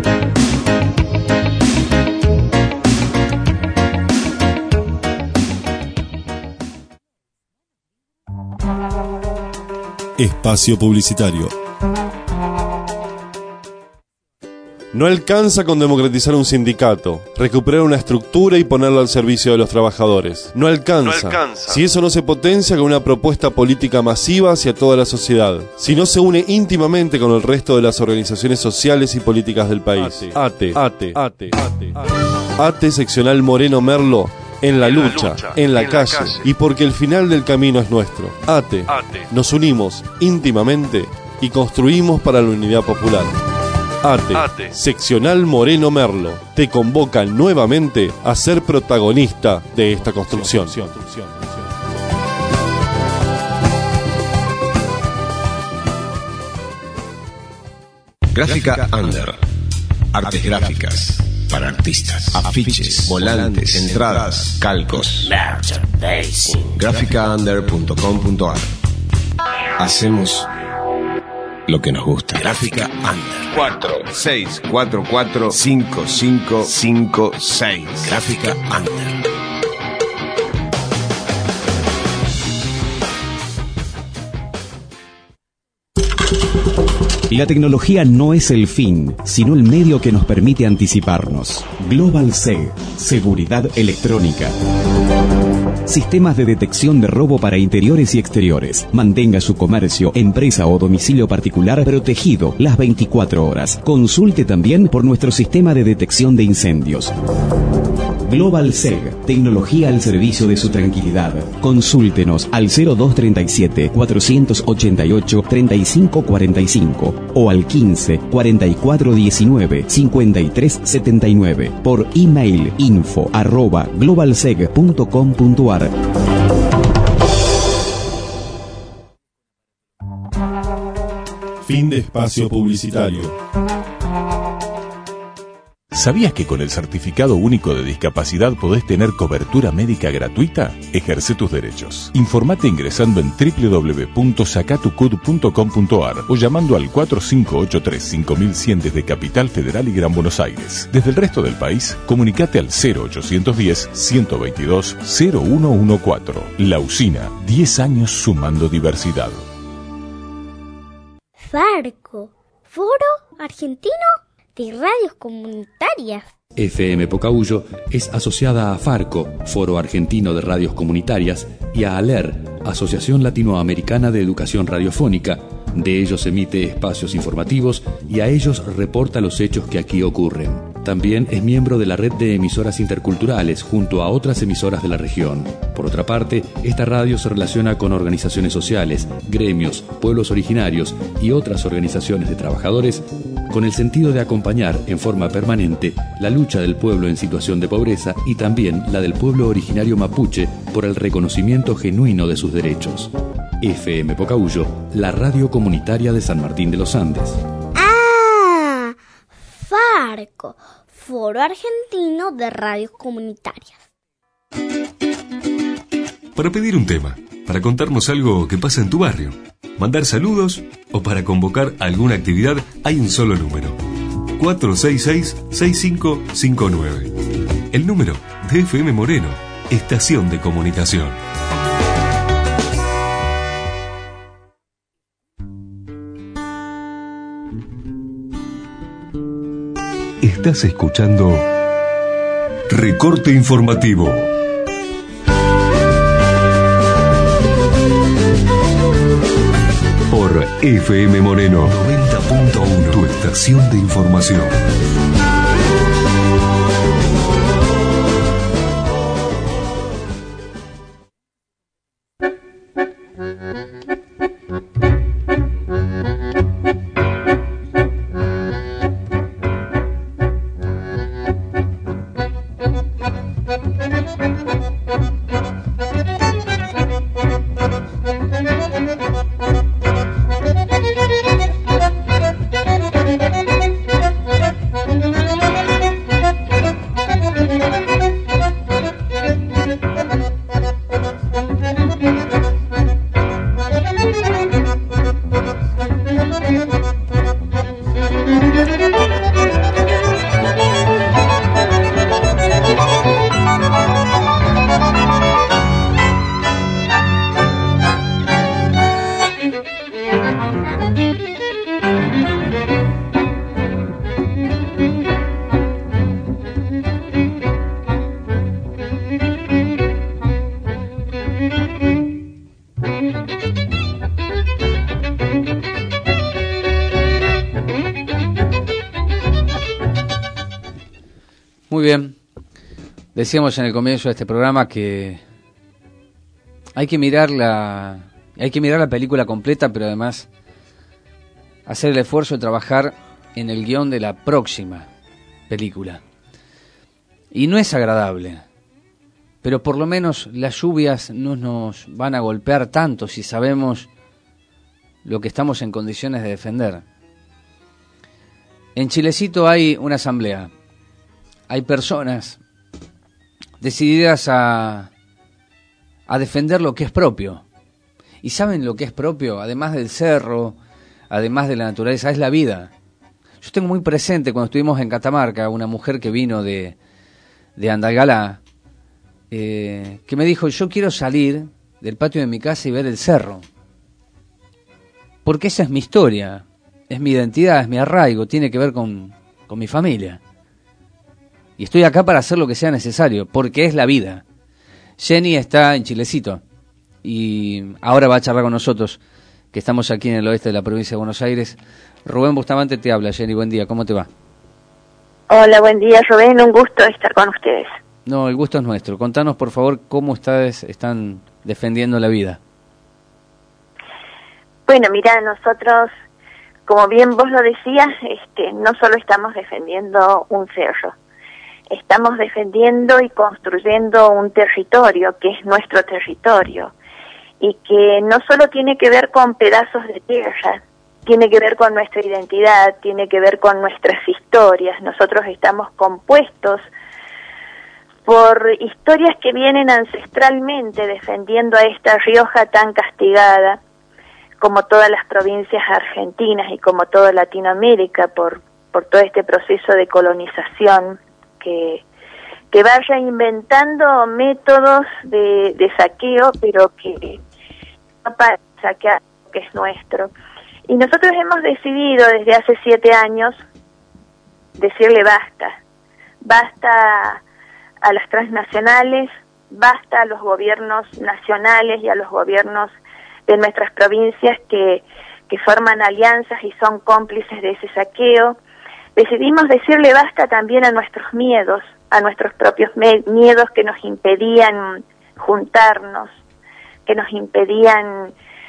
Espacio publicitario. No alcanza con democratizar un sindicato, recuperar una estructura y ponerlo al servicio de los trabajadores. No alcanza, no alcanza si eso no se potencia con una propuesta política masiva hacia toda la sociedad, si no se une íntimamente con el resto de las organizaciones sociales y políticas del país. ATE, ATE, ATE, ATE, ATE seccional Moreno Merlo. En la, en lucha, la lucha, en la, en calle, la calle, y porque el final del camino es nuestro. ATE, ATE. Nos unimos íntimamente y construimos para la unidad popular. ATE, ATE, seccional Moreno Merlo, te convoca nuevamente a ser protagonista de esta construcción. Gráfica Under. Artes gráficas. Para artistas, afiches, volantes, entradas, calcos. Gráfica under punto com punto a r. Hacemos lo que nos gusta. Gráfica Under. cuatro seis cuatro cuatro cinco cinco cinco seis. Gráfica Under. La tecnología no es el fin, sino el medio que nos permite anticiparnos. Global S E G, Seguridad Electrónica. Sistemas de detección de robo para interiores y exteriores. Mantenga su comercio, empresa o domicilio particular protegido las veinticuatro horas. Consulte también por nuestro sistema de detección de incendios. Global S E G, tecnología al servicio de su tranquilidad. Consúltenos al cero dos treinta y siete, cuatrocientos ochenta y ocho, treinta y cinco cuarenta y cinco o al quince, cuarenta y cuatro diecinueve, cincuenta y tres setenta y nueve por email info arroba globalseg punto com punto a r. Fin de espacio publicitario. ¿Sabías que con el Certificado Único de Discapacidad podés tener cobertura médica gratuita? Ejerce tus derechos. Informate ingresando en doble u doble u doble u punto sacatucud punto com punto a r o llamando al cuatro cinco ocho tres cinco mil cien desde Capital Federal y Gran Buenos Aires. Desde el resto del país, comunicate al cero ochocientos diez, ciento veintidós, cero uno catorce. La Usina, diez años sumando diversidad. Farco, Foro Argentino de Radios Comunitarias. F M Pocahuyo es asociada a Farco, Foro Argentino de Radios Comunitarias, y a ALER, Asociación Latinoamericana de Educación Radiofónica. De ellos emite espacios informativos y a ellos reporta los hechos que aquí ocurren. También es miembro de la red de emisoras interculturales junto a otras emisoras de la región. Por otra parte, esta radio se relaciona con organizaciones sociales, gremios, pueblos originarios y otras organizaciones de trabajadores con el sentido de acompañar en forma permanente la lucha del pueblo en situación de pobreza y también la del pueblo originario mapuche por el reconocimiento genuino de sus derechos. F M Pocahuyo, la radio comunitaria de San Martín de los Andes. ¡Ah! Farco, Foro Argentino de Radios Comunitarias. Para pedir un tema, para contarnos algo que pasa en tu barrio, mandar saludos o para convocar alguna actividad, hay un solo número: cuatro seis seis, seis cinco cinco nueve. El número de F M Moreno, Estación de Comunicación. Estás escuchando Recorte Informativo. Por F M Moreno noventa punto uno, tu estación de información. Thank you. Muy bien. Decíamos en el comienzo de este programa que hay que mirar la hay que mirar la película completa, pero además hacer el esfuerzo de trabajar en el guión de la próxima película. Y no es agradable, pero por lo menos las lluvias no nos van a golpear tanto si sabemos lo que estamos en condiciones de defender. En Chilecito hay una asamblea. Hay personas decididas a, a defender lo que es propio. ¿Y saben lo que es propio? Además del cerro, además de la naturaleza, es la vida. Yo tengo muy presente cuando estuvimos en Catamarca, una mujer que vino de, de Andalgalá, eh, que me dijo, yo quiero salir del patio de mi casa y ver el cerro. Porque esa es mi historia, es mi identidad, es mi arraigo, tiene que ver con, con mi familia. Y estoy acá para hacer lo que sea necesario, porque es la vida. Jenny está en Chilecito y ahora va a charlar con nosotros, que estamos aquí en el oeste de la provincia de Buenos Aires. Rubén Bustamante te habla. Jenny, buen día, ¿cómo te va? Hola, buen día, Rubén, un gusto estar con ustedes. No, el gusto es nuestro. Contanos, por favor, cómo ustedes están defendiendo la vida. Bueno, mira, nosotros, como bien vos lo decías, este, no solo estamos defendiendo un cerro, estamos defendiendo y construyendo un territorio que es nuestro territorio y que no solo tiene que ver con pedazos de tierra, tiene que ver con nuestra identidad, tiene que ver con nuestras historias. Nosotros estamos compuestos por historias que vienen ancestralmente defendiendo a esta Rioja tan castigada, como todas las provincias argentinas y como toda Latinoamérica, por, por todo este proceso de colonización que, que vaya inventando métodos de, de saqueo, pero que no para saquear lo que es nuestro. Y nosotros hemos decidido desde hace siete años decirle basta, basta a las transnacionales, basta a los gobiernos nacionales y a los gobiernos de nuestras provincias que, que forman alianzas y son cómplices de ese saqueo. Decidimos decirle basta también a nuestros miedos, a nuestros propios me- miedos que nos impedían juntarnos, que nos impedían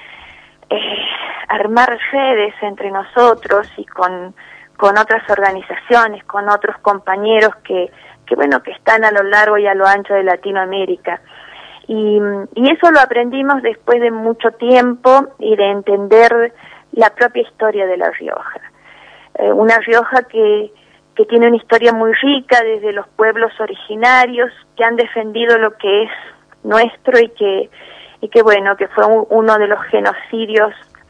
eh, armar redes entre nosotros y con, con otras organizaciones, con otros compañeros que, que bueno, que están a lo largo y a lo ancho de Latinoamérica. Y, y eso lo aprendimos después de mucho tiempo y de entender la propia historia de La Rioja. Eh, una Rioja que, que tiene una historia muy rica desde los pueblos originarios que han defendido lo que es nuestro y que, y que bueno, que fue un, uno de los genocidios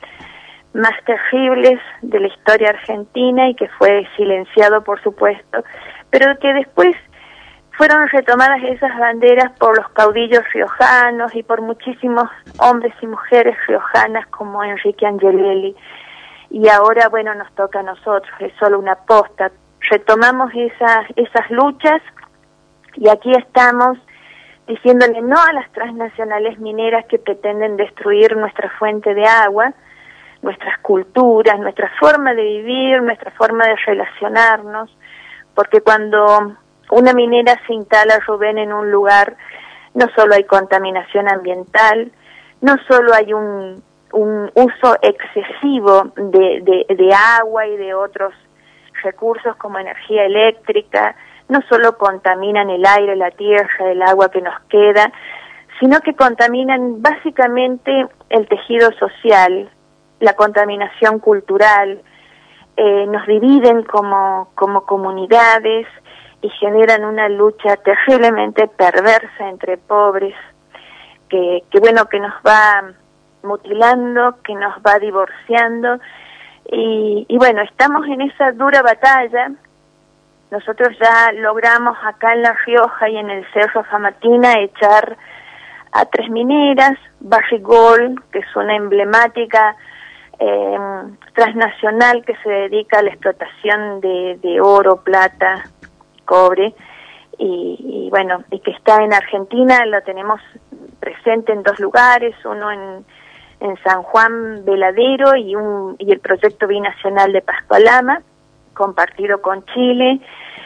más terribles de la historia argentina y que fue silenciado, por supuesto, pero que después fueron retomadas esas banderas por los caudillos riojanos y por muchísimos hombres y mujeres riojanas como Enrique Angelelli. Y ahora, bueno, nos toca a nosotros, es solo una posta. Retomamos esas, esas luchas y aquí estamos diciéndole no a las transnacionales mineras que pretenden destruir nuestra fuente de agua, nuestras culturas, nuestra forma de vivir, nuestra forma de relacionarnos, porque cuando una minera se instala, Rubén, en un lugar, no solo hay contaminación ambiental, no solo hay un, un uso excesivo de, de, de agua y de otros recursos como energía eléctrica, no solo contaminan el aire, la tierra, el agua que nos queda, sino que contaminan básicamente el tejido social, la contaminación cultural, eh, nos dividen como, como comunidades y generan una lucha terriblemente perversa entre pobres, que, que bueno, que nos va mutilando, que nos va divorciando, y, y bueno, estamos en esa dura batalla. Nosotros ya logramos acá en La Rioja y en el Cerro Famatina echar a tres mineras, Barrigol, que es una emblemática eh, transnacional que se dedica a la explotación de, de oro, plata, cobre, y, y bueno, y que está en Argentina. Lo tenemos presente en dos lugares, uno en, en San Juan Veladero y, un, y el proyecto binacional de Pascualama, compartido con Chile.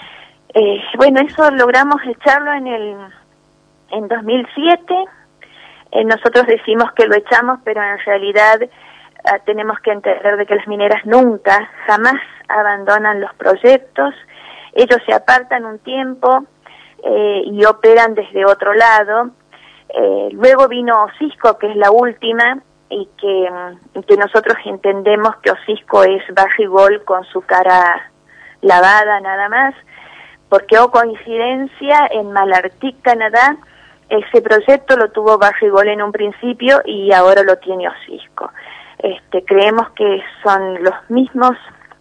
Eh, bueno, eso logramos echarlo en el en dos mil siete. Eh, nosotros decimos que lo echamos, pero en realidad eh, tenemos que entender de que las mineras nunca, jamás abandonan los proyectos. Ellos se apartan un tiempo eh, y operan desde otro lado. Eh, luego vino Cisco, que es la última, y que, y que nosotros entendemos que Cisco es Barrick con su cara lavada nada más, porque, oh coincidencia, en Malartic, Canadá, ese proyecto lo tuvo Barrick en un principio y ahora lo tiene Cisco. Este, creemos que son los mismos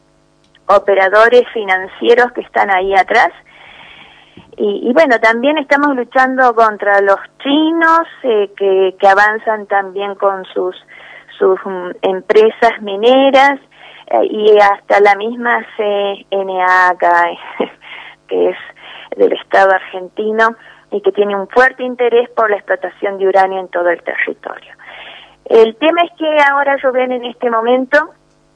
operadores financieros que están ahí atrás. Y, y bueno, también estamos luchando contra los chinos eh, que, que avanzan también con sus, sus um, empresas mineras eh, y hasta la misma C N A acá, que es del Estado argentino y que tiene un fuerte interés por la explotación de uranio en todo el territorio. El tema es que ahora, Rubén, en este momento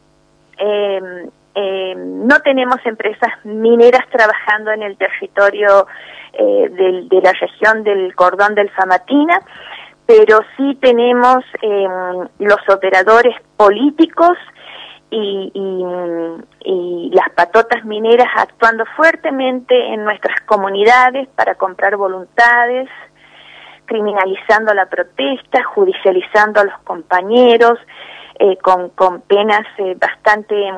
eh, eh, no tenemos empresas mineras trabajando en el territorio eh, del, de la región del Cordón del Famatina, pero sí tenemos eh, los operadores políticos y, y, y las patotas mineras actuando fuertemente en nuestras comunidades para comprar voluntades, criminalizando la protesta, judicializando a los compañeros, eh, con, con penas eh, bastante eh,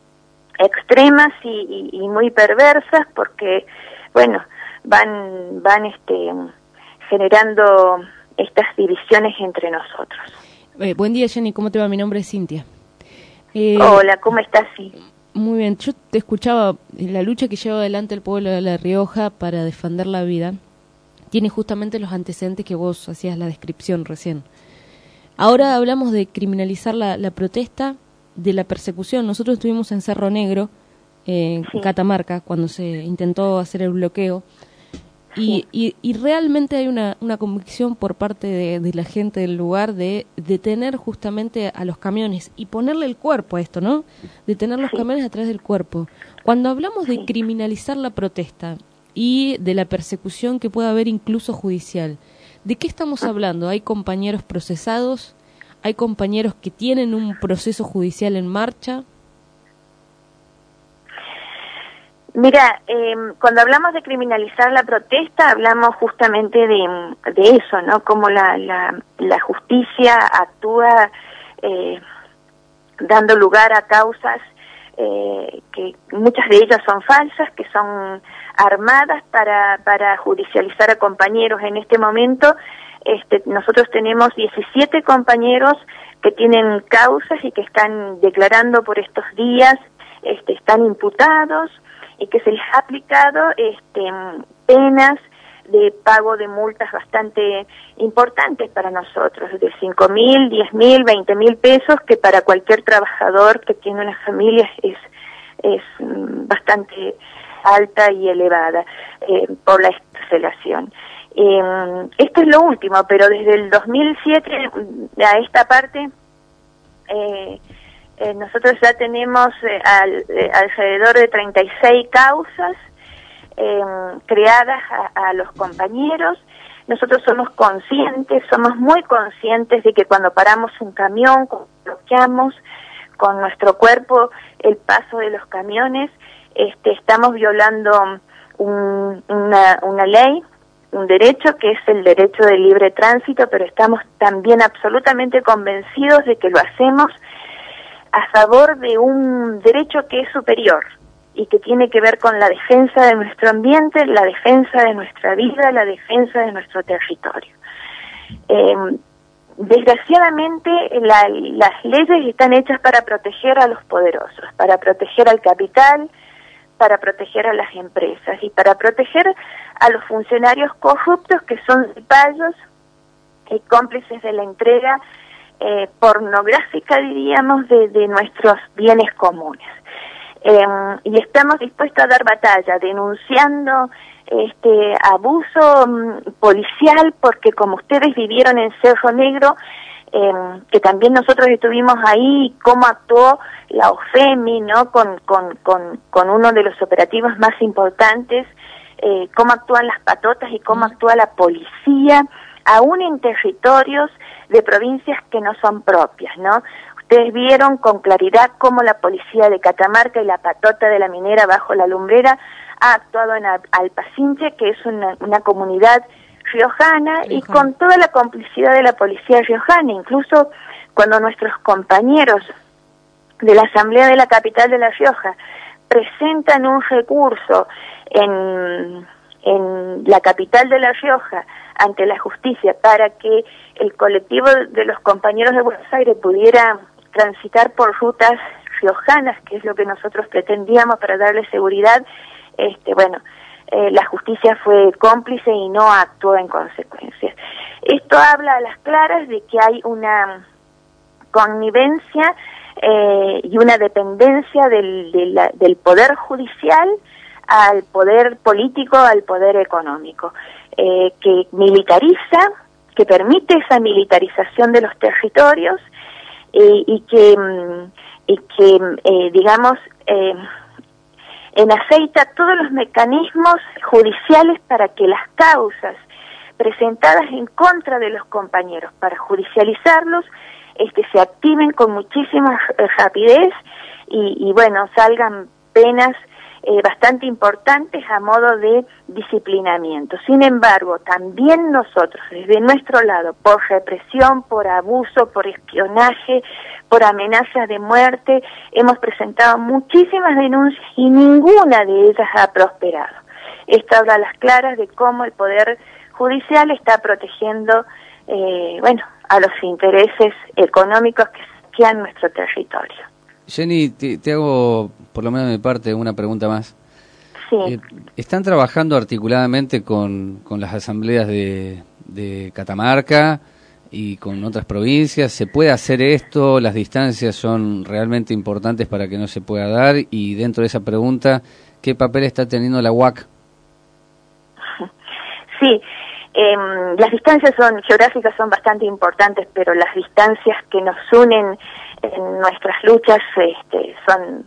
extremas y, y, y muy perversas, porque, bueno, van, van este, generando estas divisiones entre nosotros. Eh, buen día, Jenny, ¿cómo te va? Mi nombre es Cintia. Eh, Hola, ¿cómo estás? Sí. Muy bien, yo te escuchaba, la lucha que lleva adelante el pueblo de La Rioja para defender la vida tiene justamente los antecedentes que vos hacías la descripción recién. Ahora hablamos de criminalizar la, la protesta, de la persecución. Nosotros estuvimos en Cerro Negro, eh, en sí. Catamarca, cuando se intentó hacer el bloqueo, y, sí. y, y realmente hay una, una convicción por parte de, de la gente del lugar de detener justamente a los camiones y ponerle el cuerpo a esto, ¿no? Detener los sí. camiones a través del cuerpo. Cuando hablamos sí. de criminalizar la protesta y de la persecución que puede haber incluso judicial, ¿de qué estamos hablando? ¿Hay compañeros procesados? ¿Hay compañeros que tienen un proceso judicial en marcha? Mira, eh, cuando hablamos de criminalizar la protesta, hablamos justamente de, de eso, ¿no? Cómo la, la, la justicia actúa eh, dando lugar a causas eh, que muchas de ellas son falsas, que son armadas para, para judicializar a compañeros. En este momento este, nosotros tenemos diecisiete compañeros que tienen causas y que están declarando por estos días, este, están imputados y que se les ha aplicado este, penas de pago de multas bastante importantes para nosotros, de cinco mil, diez mil, veinte mil pesos, que para cualquier trabajador que tiene una familia es, es bastante alta y elevada eh, por la excarcelación. Eh, esto es lo último, pero desde el dos mil siete a esta parte eh, eh, nosotros ya tenemos eh, al, eh, alrededor de treinta y seis causas eh, creadas a, a los compañeros. Nosotros somos conscientes, somos muy conscientes de que cuando paramos un camión, cuando bloqueamos con nuestro cuerpo el paso de los camiones, este, estamos violando un, una, una ley, un derecho que es el derecho de libre tránsito, pero estamos también absolutamente convencidos de que lo hacemos a favor de un derecho que es superior y que tiene que ver con la defensa de nuestro ambiente, la defensa de nuestra vida, la defensa de nuestro territorio. Eh, desgraciadamente, la, las leyes están hechas para proteger a los poderosos, para proteger al capital, para proteger a las empresas y para proteger a los funcionarios corruptos que son cipayos y cómplices de la entrega eh, pornográfica, diríamos, de, de nuestros bienes comunes. Eh, y estamos dispuestos a dar batalla, denunciando este abuso um, policial, porque como ustedes vivieron en Cerro Negro, eh, que también nosotros estuvimos ahí, cómo actuó la OFEMI, ¿no? Con, con, con, con uno de los operativos más importantes, eh, cómo actúan las patotas y cómo actúa la policía, aún en territorios de provincias que no son propias, ¿no? Ustedes vieron con claridad cómo la policía de Catamarca y la patota de la minera bajo la lumbrera ha actuado en Alpacinche, que es una, una comunidad riojana, y con toda la complicidad de la policía riojana. Incluso cuando nuestros compañeros de la Asamblea de la Capital de La Rioja presentan un recurso en, en la capital de La Rioja ante la justicia para que el colectivo de los compañeros de Buenos Aires pudiera transitar por rutas riojanas, que es lo que nosotros pretendíamos para darle seguridad, este bueno, eh, la justicia fue cómplice y no actuó en consecuencia. Esto habla a las claras de que hay una connivencia eh, y una dependencia del, de la, del poder judicial al poder político, al poder económico, eh, que militariza, que permite esa militarización de los territorios, eh, y que, y que eh, digamos, eh, enaceita todos los mecanismos judiciales para que las causas presentadas en contra de los compañeros, para judicializarlos, este, se activen con muchísima rapidez y, y bueno, salgan penas Eh, bastante importantes a modo de disciplinamiento. Sin embargo, también nosotros, desde nuestro lado, por represión, por abuso, por espionaje, por amenazas de muerte, hemos presentado muchísimas denuncias y ninguna de ellas ha prosperado. Esto habla a las claras de cómo el Poder Judicial está protegiendo, eh, bueno, a los intereses económicos que saquean nuestro territorio. Jenny, te, te hago, por lo menos de mi parte, una pregunta más. Sí. Eh, ¿Están trabajando articuladamente con, con las asambleas de, de Catamarca y con otras provincias? ¿Se puede hacer esto? ¿Las distancias son realmente importantes para que no se pueda dar? Y dentro de esa pregunta, ¿qué papel está teniendo la U A C? Sí, eh, las distancias son geográficas son bastante importantes, pero las distancias que nos unen en nuestras luchas este, son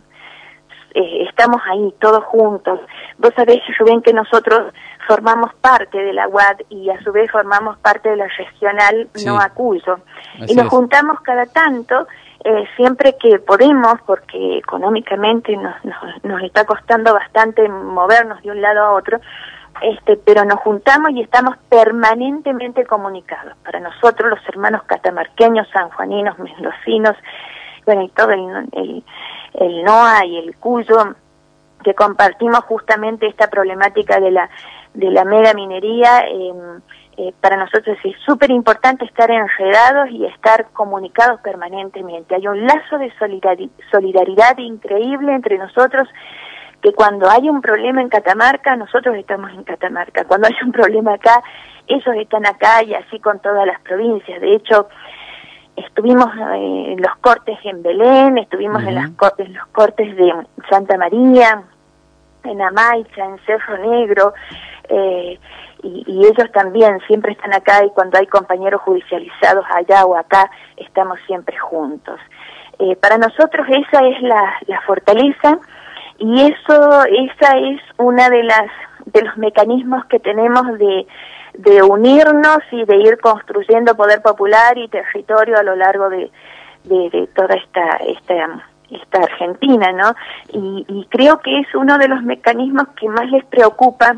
eh, estamos ahí todos juntos. Vos sabés, Rubén, que nosotros formamos parte de la U A D y a su vez formamos parte de la regional sí. No Acuyo. Así y nos es. Juntamos cada tanto, eh, siempre que podemos, porque económicamente nos, nos, nos está costando bastante movernos de un lado a otro, este, pero nos juntamos y estamos permanentemente comunicados. Para nosotros, los hermanos catamarqueños, sanjuaninos, mendocinos, bueno, y todo el, el, el NOA y el Cuyo, que compartimos justamente esta problemática de la de la mega minería, eh, eh, para nosotros es súper importante estar enredados y estar comunicados permanentemente. Hay un lazo de solidari- solidaridad increíble entre nosotros, que cuando hay un problema en Catamarca, nosotros estamos en Catamarca. Cuando hay un problema acá, ellos están acá, y así con todas las provincias. De hecho, estuvimos eh, en los cortes en Belén, estuvimos uh-huh. en, las cortes, en los cortes de Santa María, en Amaicha, en Cerro Negro, eh, y, y ellos también siempre están acá, y cuando hay compañeros judicializados allá o acá, estamos siempre juntos. Eh, para nosotros esa es la, la fortaleza, y eso esa es una de las de los mecanismos que tenemos de de unirnos y de ir construyendo poder popular y territorio a lo largo de de, de toda esta esta esta Argentina, ¿no? Y, y creo que es uno de los mecanismos que más les preocupa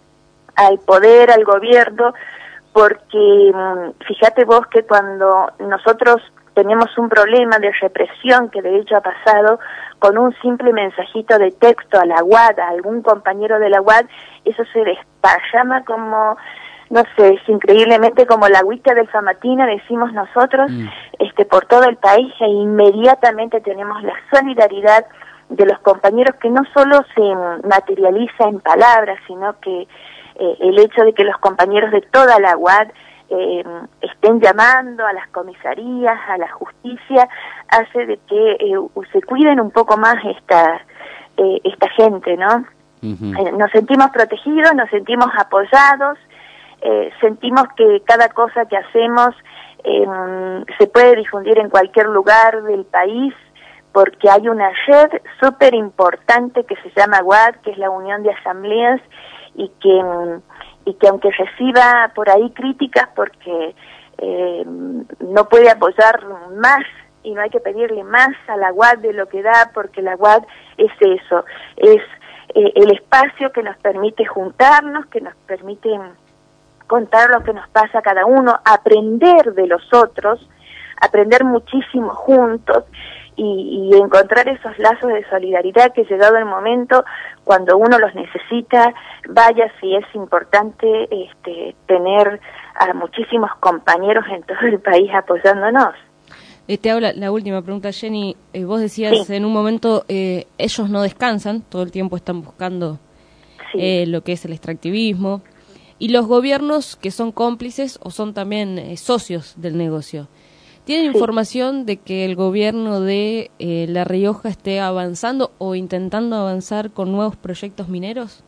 al poder, al gobierno, porque fíjate vos que cuando nosotros tenemos un problema de represión, que de hecho ha pasado, con un simple mensajito de texto a la U A D, a algún compañero de la U A D, eso se desparrama como, no sé, es increíblemente como la agüita del Famatina, decimos nosotros, mm. este por todo el país, e inmediatamente tenemos la solidaridad de los compañeros, que no solo se materializa en palabras, sino que eh, el hecho de que los compañeros de toda la U A D eh, estén llamando a las comisarías, a la justicia, hace de que eh, se cuiden un poco más esta, eh, esta gente, ¿no? Uh-huh. Eh, nos sentimos protegidos, nos sentimos apoyados, eh, sentimos que cada cosa que hacemos eh, se puede difundir en cualquier lugar del país, porque hay una red súper importante que se llama U A D, que es la Unión de Asambleas, y que, y que aunque reciba por ahí críticas porque eh, no puede apoyar más y no hay que pedirle más a la U A D de lo que da, porque la U A D es eso, es eh, el espacio que nos permite juntarnos, que nos permite contar lo que nos pasa a cada uno, aprender de los otros, aprender muchísimo juntos, Y, y encontrar esos lazos de solidaridad que llegado el momento, cuando uno los necesita, vaya si es importante este, tener a muchísimos compañeros en todo el país apoyándonos. Eh, te hago la, la última pregunta, Jenny. Eh, vos decías sí. en un momento, eh, ellos no descansan, todo el tiempo están buscando sí. eh, lo que es el extractivismo, y los gobiernos que son cómplices o son también eh, socios del negocio. ¿Tienen sí. información de que el gobierno de eh, La Rioja esté avanzando o intentando avanzar con nuevos proyectos mineros?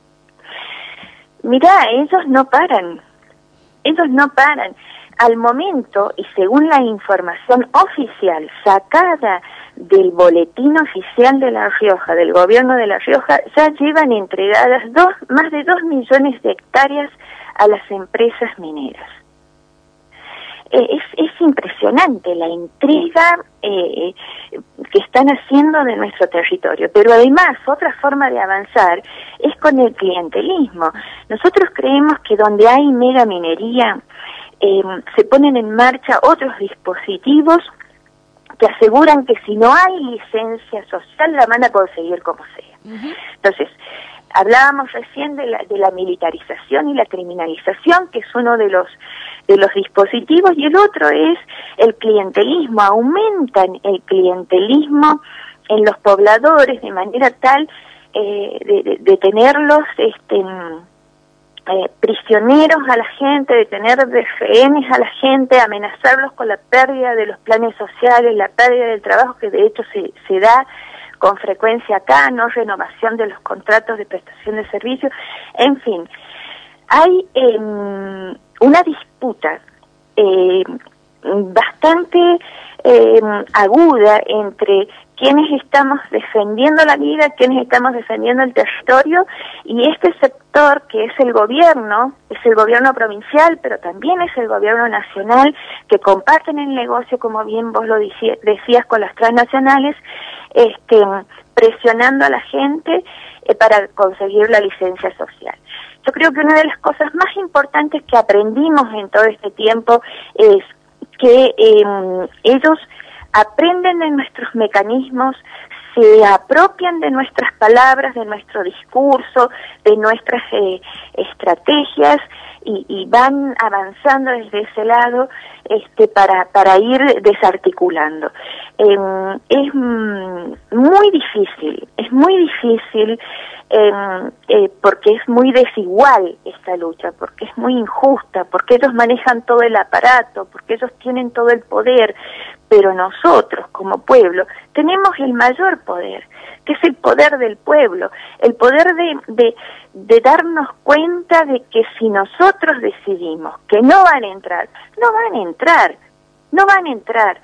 Mirá, ellos no paran, ellos no paran. Al momento, y según la información oficial sacada del boletín oficial de La Rioja, del gobierno de La Rioja, ya llevan entregadas dos, más de dos millones de hectáreas a las empresas mineras. Es, es impresionante la entrega eh, que están haciendo de nuestro territorio, pero además otra forma de avanzar es con el clientelismo. Nosotros creemos que donde hay mega minería eh, se ponen en marcha otros dispositivos que aseguran que si no hay licencia social la van a conseguir como sea. Uh-huh. Entonces, hablábamos recién de la, de la militarización y la criminalización, que es uno de los de los dispositivos, y el otro es el clientelismo. Aumentan el clientelismo en los pobladores de manera tal eh, de, de, de tenerlos este, eh, prisioneros a la gente, de tener de rehenes a la gente, amenazarlos con la pérdida de los planes sociales, la pérdida del trabajo, que de hecho se, se da con frecuencia acá, no renovación de los contratos de prestación de servicios, en fin. Hay eh, una disputa eh, bastante eh, aguda entre quienes estamos defendiendo la vida, quienes estamos defendiendo el territorio, y este sector que es el gobierno, es el gobierno provincial, pero también es el gobierno nacional, que comparten el negocio, como bien vos lo decías, con las transnacionales, este, presionando a la gente eh, para conseguir la licencia social. Yo creo que una de las cosas más importantes que aprendimos en todo este tiempo es que eh, ellos aprenden de nuestros mecanismos, se apropian de nuestras palabras, de nuestro discurso, de nuestras eh, estrategias y, y van avanzando desde ese lado este, para, para ir desarticulando. Eh, es mm, muy difícil, es muy difícil eh, eh, porque es muy desigual esta lucha, porque es muy injusta, porque ellos manejan todo el aparato, porque ellos tienen todo el poder, pero nosotros como pueblo tenemos el mayor poder, que es el poder del pueblo, el poder de, de, de darnos cuenta de que si nosotros decidimos que no van a entrar, no van a entrar, no van a entrar.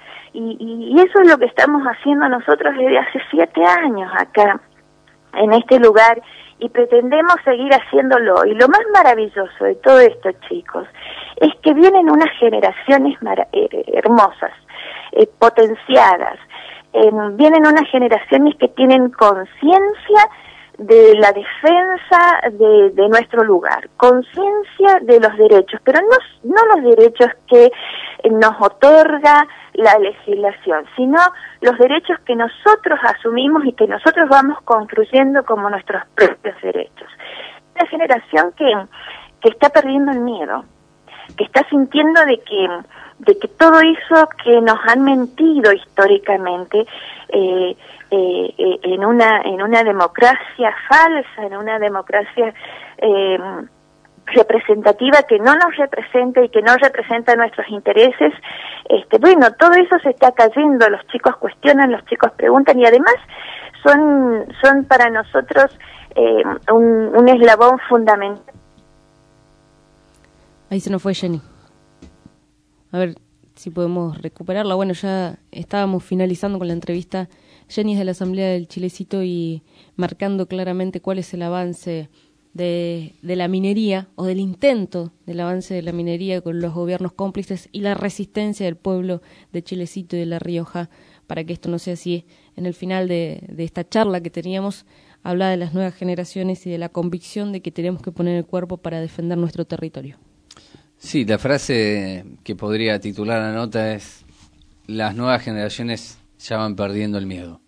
Y, y eso es lo que estamos haciendo nosotros desde hace siete años acá, en este lugar, y pretendemos seguir haciéndolo. Y lo más maravilloso de todo esto, chicos, es que vienen unas generaciones eh, hermosas, eh, potenciadas, eh, vienen unas generaciones que tienen conciencia de la defensa de, de nuestro lugar, conciencia de los derechos, pero no, no los derechos que nos otorga la legislación, sino los derechos que nosotros asumimos y que nosotros vamos construyendo como nuestros propios derechos. Una generación que, que está perdiendo el miedo, que está sintiendo de que, de que todo eso que nos han mentido históricamente, eh, eh, eh, en una en una democracia falsa, en una democracia eh, representativa que no nos representa y que no representa nuestros intereses. Este, bueno, todo eso se está cayendo, los chicos cuestionan, los chicos preguntan y además son, son para nosotros eh, un, un eslabón fundamental. Ahí se nos fue Jenny. A ver si podemos recuperarla. Bueno, ya estábamos finalizando con la entrevista. Jenny es de la Asamblea del Chilecito y marcando claramente cuál es el avance de, de la minería o del intento del avance de la minería con los gobiernos cómplices y la resistencia del pueblo de Chilecito y de La Rioja para que esto no sea así. En el final de, de esta charla que teníamos, hablaba de las nuevas generaciones y de la convicción de que tenemos que poner el cuerpo para defender nuestro territorio. Sí, la frase que podría titular la nota es: las nuevas generaciones ya van perdiendo el miedo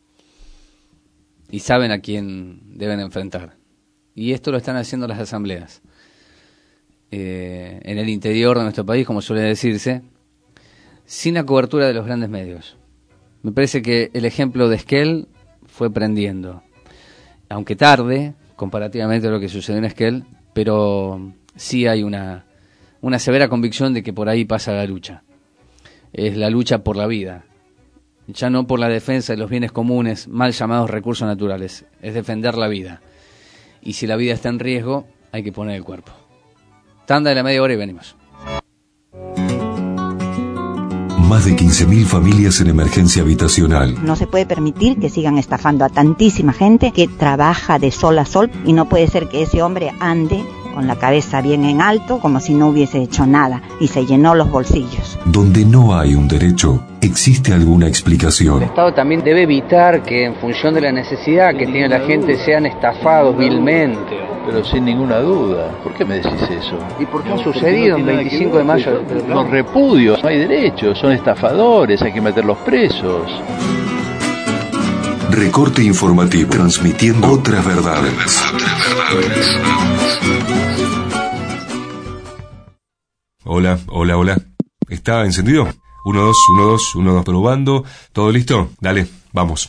y saben a quién deben enfrentar. Y esto lo están haciendo las asambleas. Eh, en el interior de nuestro país, como suele decirse, sin la cobertura de los grandes medios. Me parece que el ejemplo de Esquel fue prendiendo, aunque tarde, comparativamente a lo que sucedió en Esquel, pero sí hay una, una severa convicción de que por ahí pasa la lucha. Es la lucha por la vida, ya no por la defensa de los bienes comunes, mal llamados recursos naturales, es defender la vida. Y si la vida está en riesgo, hay que poner el cuerpo. Tanda de la media hora y venimos. Más de quince mil familias en emergencia habitacional. No se puede permitir que sigan estafando a tantísima gente que trabaja de sol a sol y no puede ser que ese hombre ande con la cabeza bien en alto como si no hubiese hecho nada y se llenó los bolsillos. Donde no hay un derecho, existe alguna explicación. El Estado también debe evitar que en función de la necesidad que tiene la gente sean estafados vilmente. Pero sin ninguna duda. ¿Por qué me decís eso? ¿Y por qué ha sucedido en veinticinco de mayo? Los repudios, no hay derechos, son estafadores, hay que meterlos presos. Recorte informativo, transmitiendo otras verdades. Otras verdades. Hola, hola, hola. ¿Está encendido? Uno, dos, uno, dos, uno, dos, probando. ¿Todo listo? Dale, vamos.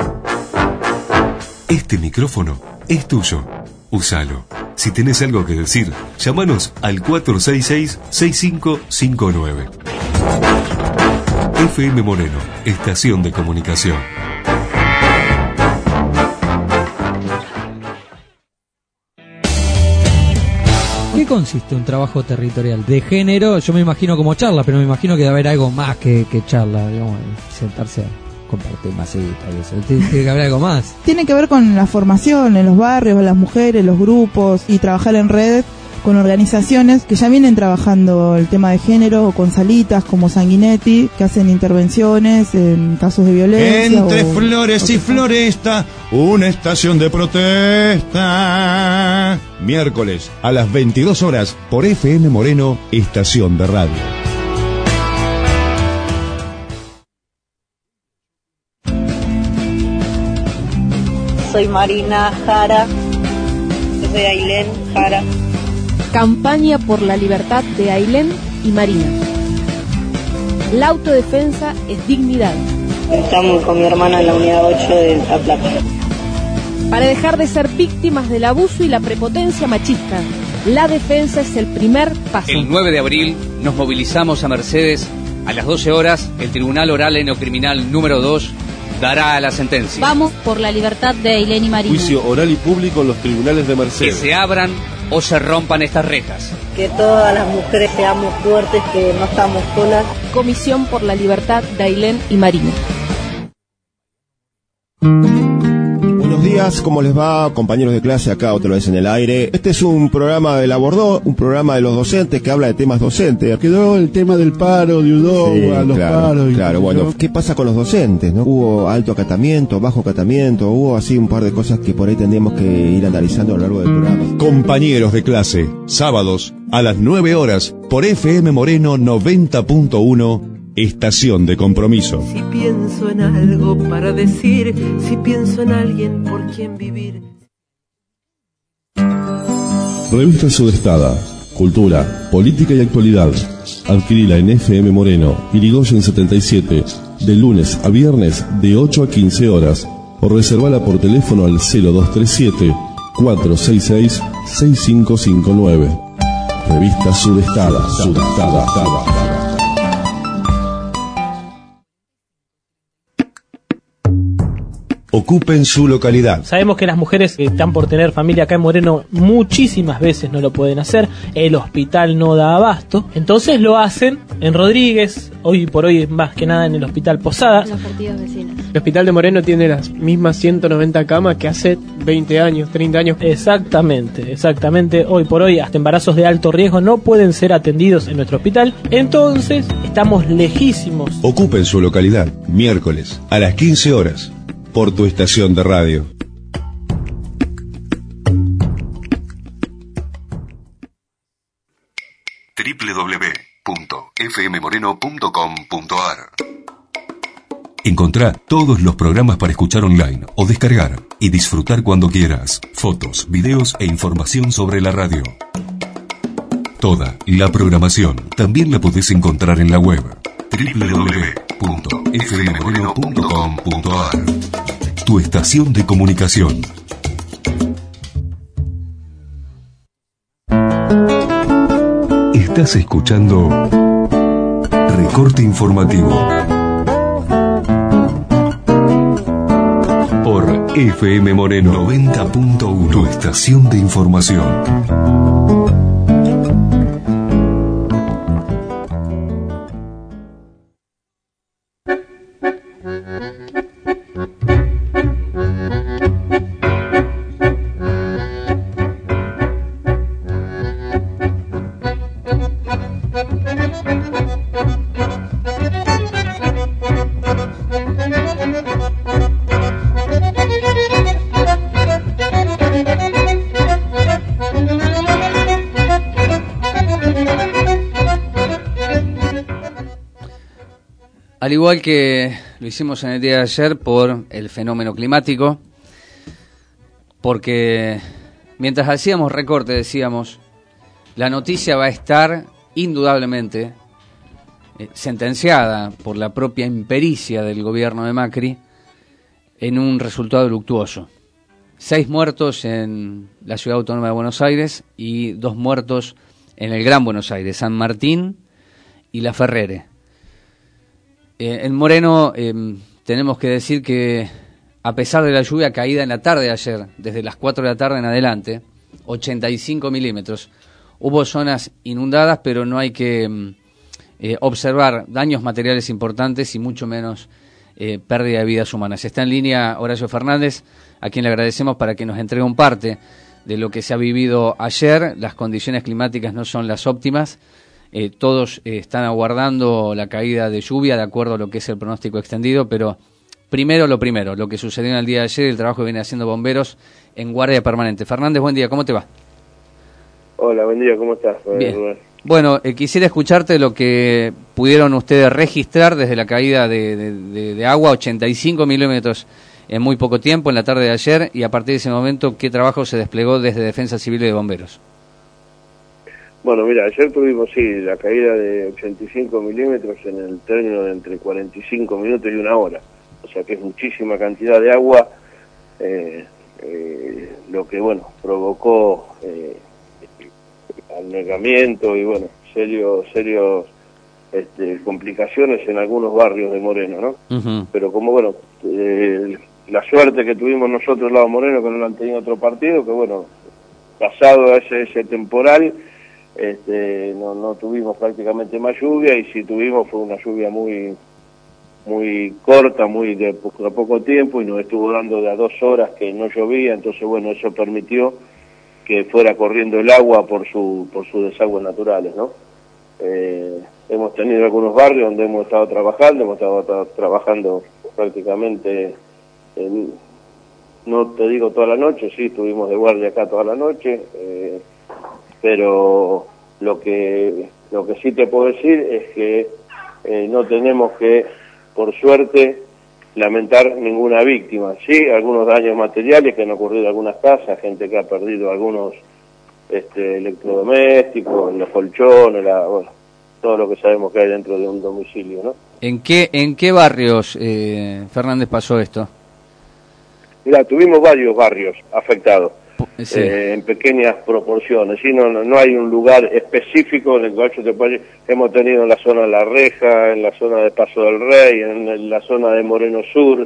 Este micrófono es tuyo. Úsalo. Si tenés algo que decir, llámanos al cuatro seis seis, seis cinco cinco nueve. F M Moreno, estación de comunicación. ¿Qué consiste un trabajo territorial de género? Yo me imagino como charla, pero me imagino que debe haber algo más que, que charla, digamos, sentarse a compartir masita y eso. Tiene que haber algo más. Tiene que ver con la formación en los barrios, las mujeres, los grupos y trabajar en red con organizaciones que ya vienen trabajando el tema de género o con salitas como Sanguinetti, que hacen intervenciones en casos de violencia. Entre o, flores o y floresta, una estación de protesta. Miércoles a las veintidós horas por F M Moreno, estación de radio. Soy Marina Jara, soy Ailén Jara. Campaña por la libertad de Ailén y Marina. La autodefensa es dignidad. Estamos con mi hermana en la unidad ocho de La Plata. Para dejar de ser víctimas del abuso y la prepotencia machista, la defensa es el primer paso. El nueve de abril nos movilizamos a Mercedes. A las doce horas, el Tribunal Oral en lo Criminal número dos dará la sentencia. Vamos por la libertad de Ailén y Marina. Juicio oral y público en los tribunales de Mercedes. Que se abran o se rompan estas rejas. Que todas las mujeres seamos fuertes, que no estamos solas. Comisión por la libertad de Ailén y Marina. Buenos días, ¿cómo les va, compañeros de clase? Acá otra vez en el aire. Este es un programa del Abordó, un programa de los docentes que habla de temas docentes. Quedó el tema del paro de Udó, sí, a los claro, paros. Y claro, bueno, ¿qué pasa con los docentes, no? Hubo alto acatamiento, bajo acatamiento, hubo así un par de cosas que por ahí tendríamos que ir analizando a lo largo del programa. Compañeros de clase, sábados a las nueve horas por F M Moreno noventa punto uno, estación de compromiso. Si pienso en algo para decir, si pienso en alguien por quien vivir. Revista Sudestada, cultura, política y actualidad. Adquirila en F M Moreno, Irigoyen setenta y siete, de lunes a viernes de ocho a quince horas, o reservala por teléfono al cero dos tres siete, cuatro seis seis, seis cinco cinco nueve. Revista Sudestada, Sudestada. Ocupen su localidad. Sabemos que las mujeres que están por tener familia acá en Moreno muchísimas veces no lo pueden hacer. El hospital no da abasto. Entonces lo hacen en Rodríguez, hoy por hoy más que nada en el Hospital Posada. Los partidos vecinos. El Hospital de Moreno tiene las mismas ciento noventa camas que hace veinte años, treinta años. Exactamente, exactamente. Hoy por hoy hasta embarazos de alto riesgo no pueden ser atendidos en nuestro hospital. Entonces estamos lejísimos. Ocupen su localidad. Miércoles a las quince horas. Por tu estación de radio. doble u doble u doble u punto f m moreno punto com punto a r. Encontrá todos los programas para escuchar online o descargar y disfrutar cuando quieras. Fotos, videos e información sobre la radio. Toda la programación también la podés encontrar en la web doble u doble u doble u punto f m moreno punto com punto a r. Tu estación de comunicación. Estás escuchando Recorte Informativo por F M Moreno noventa punto uno, tu estación de información. Al igual que lo hicimos en el día de ayer por el fenómeno climático, porque mientras hacíamos recorte decíamos, la noticia va a estar indudablemente eh, sentenciada por la propia impericia del gobierno de Macri en un resultado luctuoso. Seis muertos en la Ciudad Autónoma de Buenos Aires y dos muertos en el Gran Buenos Aires, San Martín y La Ferrere. Eh, en Moreno eh, tenemos que decir que a pesar de la lluvia caída en la tarde de ayer, desde las cuatro de la tarde en adelante, ochenta y cinco milímetros, hubo zonas inundadas, pero no hay que eh, observar daños materiales importantes y mucho menos eh, pérdida de vidas humanas. Está en línea Horacio Fernández, a quien le agradecemos para que nos entregue un parte de lo que se ha vivido ayer. Las condiciones climáticas no son las óptimas. Eh, todos eh, están aguardando la caída de lluvia de acuerdo a lo que es el pronóstico extendido, pero primero lo primero, lo que sucedió en el día de ayer, el trabajo que viene haciendo bomberos en guardia permanente. Fernández, buen día, ¿cómo te va? Hola, buen día, ¿cómo estás? Bien. Bueno, eh, quisiera escucharte lo que pudieron ustedes registrar desde la caída de, de, de, de agua, ochenta y cinco milímetros en muy poco tiempo, en la tarde de ayer, y a partir de ese momento, ¿qué trabajo se desplegó desde Defensa Civil y de Bomberos? Bueno, mira, ayer tuvimos, sí, la caída de ochenta y cinco milímetros en el término de entre cuarenta y cinco minutos y una hora. O sea que es muchísima cantidad de agua, eh, eh, lo que, bueno, provocó eh, anegamiento y, bueno, serios, serios este, complicaciones en algunos barrios de Moreno, ¿no? Uh-huh. Pero como, bueno, eh, la suerte que tuvimos nosotros al lado de Moreno, que no lo han tenido otro partido, que, bueno, pasado ese, ese temporal, Este, no, no tuvimos prácticamente más lluvia, y si tuvimos fue una lluvia muy muy corta, muy de poco, poco tiempo, y nos estuvo dando de a dos horas que no llovía. Entonces, bueno, eso permitió que fuera corriendo el agua por su por sus desagües naturales, ¿no? Eh, hemos tenido algunos barrios donde hemos estado trabajando, hemos estado tra trabajando prácticamente, en, no te digo toda la noche, sí, estuvimos de guardia acá toda la noche, eh, pero lo que lo que sí te puedo decir es que eh, no tenemos que, por suerte, lamentar ninguna víctima. Sí, algunos daños materiales que han ocurrido en algunas casas, gente que ha perdido algunos este, electrodomésticos, los colchones, la, bueno, todo lo que sabemos que hay dentro de un domicilio, ¿no? ¿En qué en qué barrios, eh, Fernández, pasó esto? Mira, tuvimos varios barrios afectados. sí. eh, en pequeñas proporciones, ¿sí? no, no, no hay un lugar específico en el cual yo te puedo decir, hemos tenido en la zona de La Reja, en la zona de Paso del Rey, en, en la zona de Moreno Sur,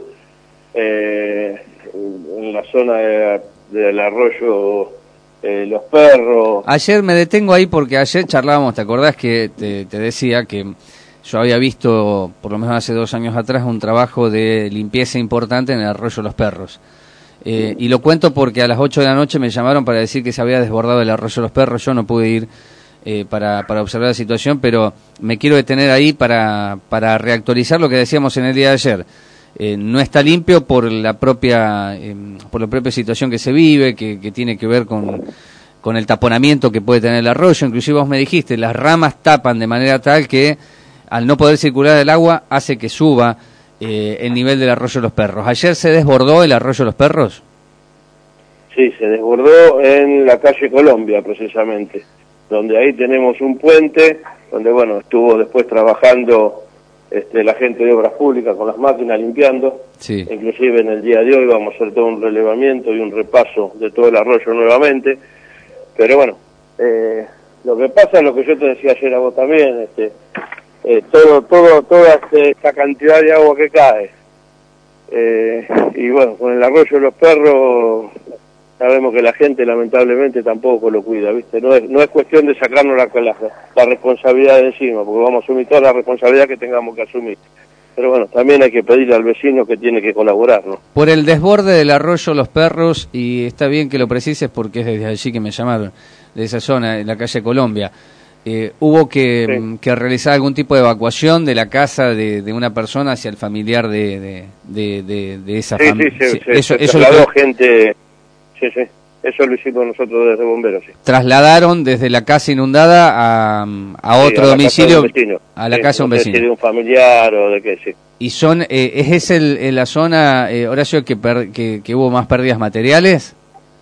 eh, en la zona de, del arroyo eh, Los Perros. Ayer me detengo ahí porque ayer charlábamos, ¿te acordás que te, te decía que yo había visto, por lo menos hace dos años atrás, un trabajo de limpieza importante en el arroyo Los Perros? Eh, y lo cuento porque a las ocho de la noche me llamaron para decir que se había desbordado el arroyo Los Perros. Yo no pude ir eh, para, para observar la situación, pero me quiero detener ahí para, para reactualizar lo que decíamos en el día de ayer. Eh, no está limpio por la propia eh, por la propia situación que se vive, que, que tiene que ver con, con el taponamiento que puede tener el arroyo. Inclusive vos me dijiste, las ramas tapan de manera tal que al no poder circular el agua hace que suba Eh, el nivel del arroyo Los Perros. ¿Ayer se desbordó el arroyo Los Perros? Sí, se desbordó en la calle Colombia, precisamente, donde ahí tenemos un puente, donde, bueno, estuvo después trabajando este, la gente de Obras Públicas con las máquinas limpiando. Sí. Inclusive en el día de hoy vamos a hacer todo un relevamiento y un repaso de todo el arroyo nuevamente. Pero bueno, eh, lo que pasa es lo que yo te decía ayer a vos también, este... Eh, todo, todo, toda esta cantidad de agua que cae. Eh, y bueno, con el arroyo de Los Perros, sabemos que la gente lamentablemente tampoco lo cuida, ¿viste? No es, no es cuestión de sacarnos la, la, la responsabilidad de encima, porque vamos a asumir toda la responsabilidad que tengamos que asumir. Pero bueno, también hay que pedirle al vecino que tiene que colaborar, ¿no? Por el desborde del arroyo Los Perros, y está bien que lo precises porque es desde allí que me llamaron, de esa zona, en la calle Colombia. Eh, ¿Hubo que, sí. que realizar algún tipo de evacuación de la casa de, de una persona hacia el familiar de, de, de, de, de esa sí, familia? Sí, sí, sí, se, eso, se eso trasladó lo... gente, sí, sí, eso lo hicimos nosotros desde Bomberos, sí. Trasladaron desde la casa inundada a, a otro sí, a domicilio, la casa de un vecino, a la sí, casa de un no sé vecino. Si de un familiar o de qué, sí. ¿Y son, eh, es esa el, el, la zona, eh, Horacio, que, per, que, que hubo más pérdidas materiales?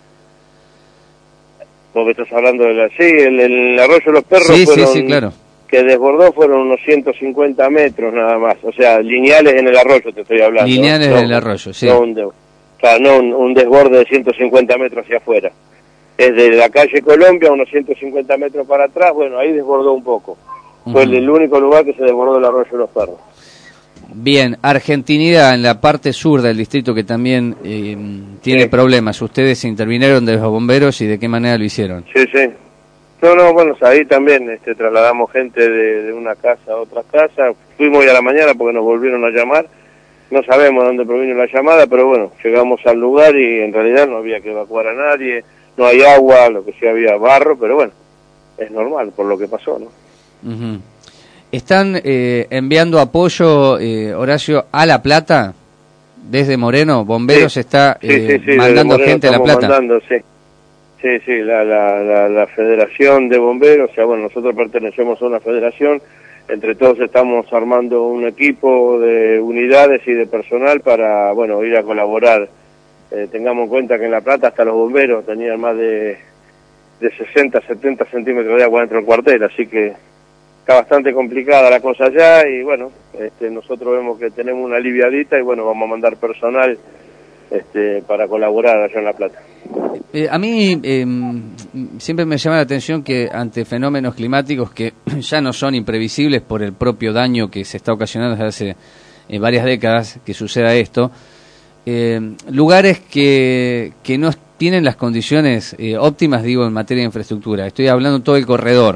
Vos me estás hablando de la... Sí, el, el arroyo de Los Perros sí, fueron, sí, sí, claro. que desbordó fueron unos ciento cincuenta metros nada más. O sea, lineales en el arroyo te estoy hablando. Lineales ¿no? en el arroyo, sí. No un, de, o sea, no un, un desborde de ciento cincuenta metros hacia afuera. Es de la calle Colombia, unos ciento cincuenta metros para atrás, bueno, ahí desbordó un poco. Uh-huh. Fue el, el único lugar que se desbordó el arroyo de Los Perros. Bien, Argentinidad en la parte sur del distrito que también eh, tiene sí. problemas. ¿Ustedes intervinieron de los bomberos y de qué manera lo hicieron? Sí, sí. No, no, bueno, ahí también este, trasladamos gente de, de una casa a otra casa. Fuimos hoy a la mañana porque nos volvieron a llamar. No sabemos dónde provino la llamada, pero bueno, llegamos al lugar y en realidad no había que evacuar a nadie. No hay agua, lo que sí había barro, pero bueno, es normal por lo que pasó, ¿no? Uh-huh. ¿Están eh, enviando apoyo, eh, Horacio, a La Plata? Desde Moreno, Bomberos sí. está eh, sí, sí, sí, mandando gente a La Plata. Mandando, sí, sí, sí la, la, la, la Federación de Bomberos, o sea, bueno, nosotros pertenecemos a una federación, entre todos estamos armando un equipo de unidades y de personal para, bueno, ir a colaborar. Eh, tengamos en cuenta que en La Plata hasta los bomberos tenían más de, de sesenta, setenta centímetros de agua dentro del cuartel, así que está bastante complicada la cosa allá y bueno, este, nosotros vemos que tenemos una aliviadita y bueno, vamos a mandar personal este, para colaborar allá en La Plata. Eh, a mí eh, siempre me llama la atención que ante fenómenos climáticos que ya no son imprevisibles por el propio daño que se está ocasionando desde hace eh, varias décadas que suceda esto, eh, lugares que, que no tienen las condiciones eh, óptimas, digo, en materia de infraestructura. Estoy hablando todo el corredor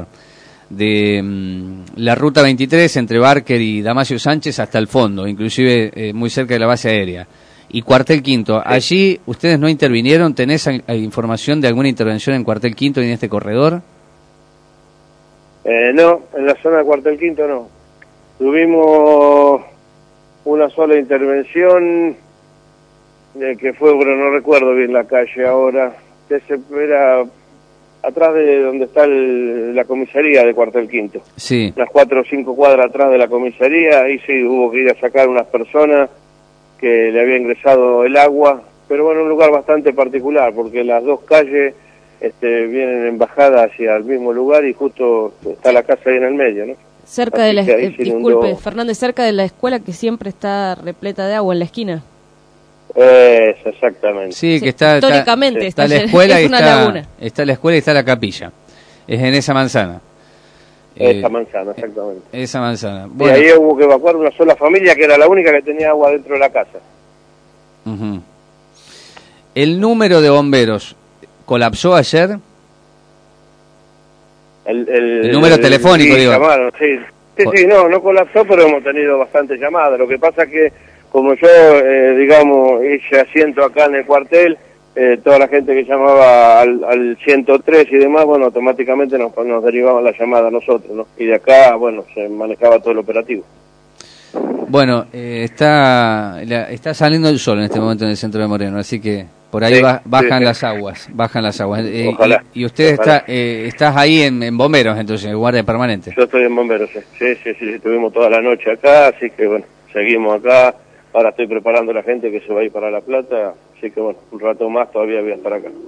de um, la ruta veintitrés entre Barker y Damasio Sánchez hasta el fondo, inclusive eh, muy cerca de la base aérea, y Cuartel Quinto. Allí ustedes no intervinieron. ¿Tenés a, a información de alguna intervención en Cuartel Quinto y en este corredor? Eh, no, en la zona de Cuartel Quinto no. Tuvimos una sola intervención eh, que fue, bueno, no recuerdo bien la calle ahora, que se era atrás de donde está el, la comisaría de Cuartel Quinto. Sí. Unas cuatro o cinco cuadras atrás de la comisaría, ahí sí hubo que ir a sacar unas personas que le había ingresado el agua, pero bueno, un lugar bastante particular, porque las dos calles este, vienen en bajada hacia el mismo lugar y justo está la casa ahí en el medio, ¿no? Cerca Así de la, eh, disculpe, Fernández, cerca de la escuela que siempre está repleta de agua en la esquina. Eh, exactamente. Sí, que está, está, históricamente está, está, la escuela es y una está, laguna. está la escuela y está la capilla. Es en esa manzana. Esa Eh, manzana, exactamente. Esa manzana. Bueno. Y ahí hubo que evacuar una sola familia que era la única que tenía agua dentro de la casa. Uh-huh. ¿El número de bomberos colapsó ayer? El, el, el número el, telefónico, sí, digo. Llamaron, sí, sí, sí, no, no colapsó, pero hemos tenido bastantes llamadas. Lo que pasa es que, como yo, eh, digamos, hice asiento acá en el cuartel, eh, toda la gente que llamaba al, al ciento tres y demás, bueno, automáticamente nos, nos derivaban la llamada a nosotros, ¿no? Y de acá, bueno, se manejaba todo el operativo. Bueno, eh, está la, está saliendo el sol en este momento en el centro de Moreno, así que por ahí sí, ba, bajan sí, las sí. aguas, bajan las aguas. Eh, Ojalá. Y, y usted Ojalá. está eh, estás ahí en, en bomberos, entonces, en guardia permanente. Yo estoy en bomberos, sí. Sí, sí, sí, estuvimos toda la noche acá, así que bueno, seguimos acá. Ahora estoy preparando a la gente que se va a ir para La Plata, así que bueno, un rato más todavía voy a estar acá.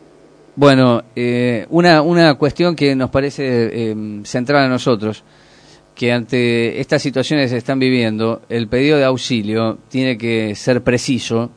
Bueno, eh, una, una cuestión que nos parece eh, central a nosotros, que ante estas situaciones que se están viviendo, el pedido de auxilio tiene que ser preciso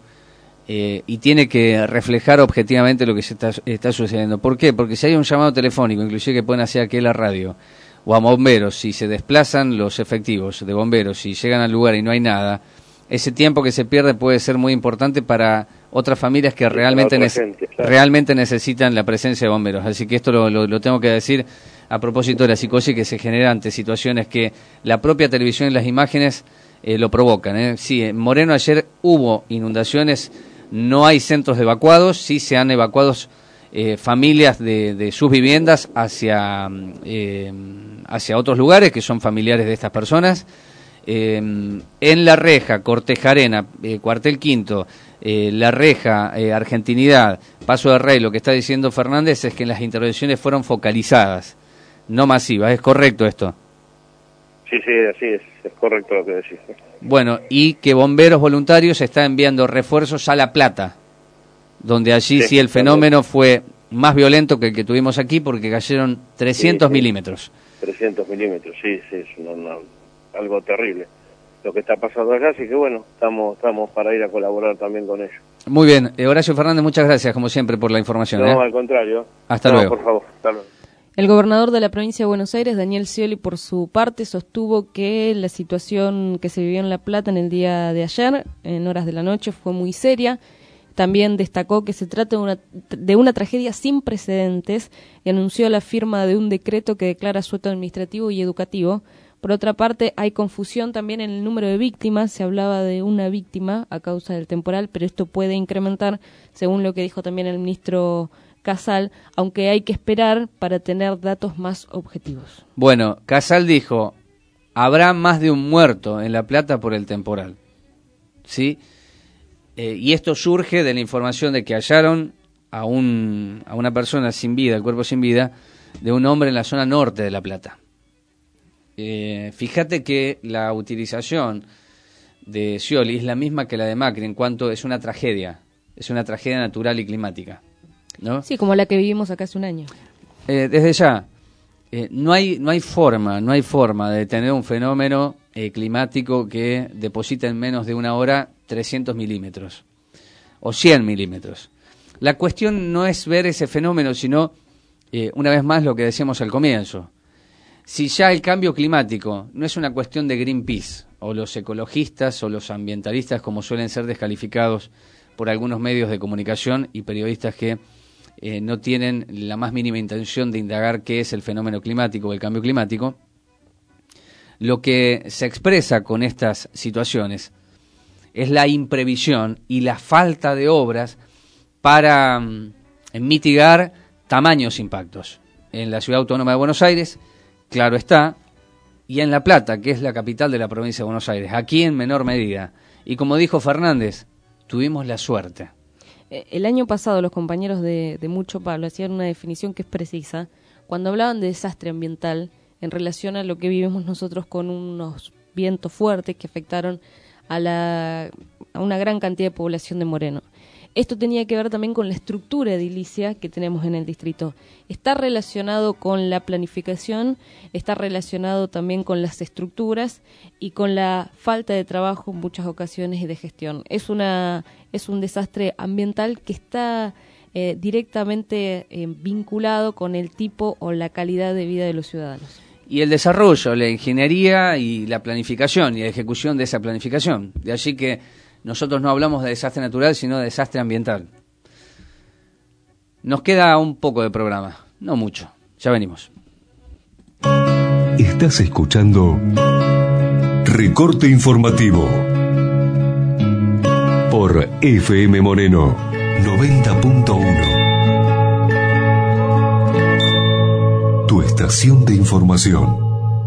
eh, y tiene que reflejar objetivamente lo que se está, está sucediendo. ¿Por qué? Porque si hay un llamado telefónico, inclusive que pueden hacer aquí en la radio, o a bomberos, si se desplazan los efectivos de bomberos, si llegan al lugar y no hay nada, ese tiempo que se pierde puede ser muy importante para otras familias que realmente, gente, claro. realmente necesitan la presencia de bomberos. Así que esto lo, lo, lo tengo que decir a propósito de la psicosis que se genera ante situaciones que la propia televisión y las imágenes eh, lo provocan. ¿eh? Sí, en Moreno ayer hubo inundaciones, no hay centros de evacuados, sí se han evacuado eh, familias de, de sus viviendas hacia, eh, hacia otros lugares que son familiares de estas personas. Eh, en La Reja, Cortejarena, eh, Cuartel Quinto, eh, La Reja, eh, Argentinidad, Paso de Rey, lo que está diciendo Fernández es que las intervenciones fueron focalizadas, no masivas. ¿Es correcto esto? Sí, sí, así es, es correcto lo que decís. Bueno, y que Bomberos Voluntarios está enviando refuerzos a La Plata, donde allí sí, sí el fenómeno también fue más violento que el que tuvimos aquí porque cayeron trescientos sí, sí. milímetros. trescientos milímetros, sí, sí, es una, una, algo terrible lo que está pasando acá, así que bueno, estamos estamos para ir a colaborar también con ellos. Muy bien, eh, Horacio Fernández, muchas gracias como siempre por la información. No, ¿eh? al contrario. Hasta no, luego. por favor, hasta luego. El gobernador de la provincia de Buenos Aires, Daniel Scioli, por su parte, sostuvo que la situación que se vivió en La Plata en el día de ayer, en horas de la noche, fue muy seria. También destacó que se trata de una, de una tragedia sin precedentes y anunció la firma de un decreto que declara sueto administrativo y educativo. Por otra parte, hay confusión también en el número de víctimas. Se hablaba de una víctima a causa del temporal, pero esto puede incrementar, según lo que dijo también el ministro Casal, aunque hay que esperar para tener datos más objetivos. Bueno, Casal dijo, habrá más de un muerto en La Plata por el temporal. ¿Sí? Eh, y esto surge de la información de que hallaron a, un, a una persona sin vida, el cuerpo sin vida, de un hombre en la zona norte de La Plata. Eh, fíjate que la utilización de Scioli es la misma que la de Macri en cuanto es una tragedia, es una tragedia natural y climática, ¿no? Sí, como la que vivimos acá hace un año. Eh, desde ya, eh, no hay no hay forma, no hay forma de tener un fenómeno eh, climático que deposita en menos de una hora trescientos milímetros o cien milímetros. La cuestión no es ver ese fenómeno, sino, eh, una vez más, lo que decíamos al comienzo. Si ya el cambio climático no es una cuestión de Greenpeace o los ecologistas o los ambientalistas como suelen ser descalificados por algunos medios de comunicación y periodistas que eh, no tienen la más mínima intención de indagar qué es el fenómeno climático o el cambio climático, lo que se expresa con estas situaciones es la imprevisión y la falta de obras para mm, mitigar tamaños impactos. En la Ciudad Autónoma de Buenos Aires, claro está, y en La Plata, que es la capital de la provincia de Buenos Aires, aquí en menor medida. Y como dijo Fernández, tuvimos la suerte. El año pasado los compañeros de, de Mucho Pablo hacían una definición que es precisa, cuando hablaban de desastre ambiental en relación a lo que vivimos nosotros con unos vientos fuertes que afectaron a, la, a una gran cantidad de población de Moreno. Esto tenía que ver también con la estructura edilicia que tenemos en el distrito. Está relacionado con la planificación, está relacionado también con las estructuras y con la falta de trabajo en muchas ocasiones y de gestión. Es una es un desastre ambiental que está eh, directamente eh, vinculado con el tipo o la calidad de vida de los ciudadanos. Y el desarrollo, la ingeniería y la planificación y la ejecución de esa planificación. De allí que nosotros no hablamos de desastre natural, sino de desastre ambiental. Nos queda un poco de programa, no mucho. Ya venimos. Estás escuchando Recorte Informativo por F M Moreno noventa punto uno. Tu estación de información.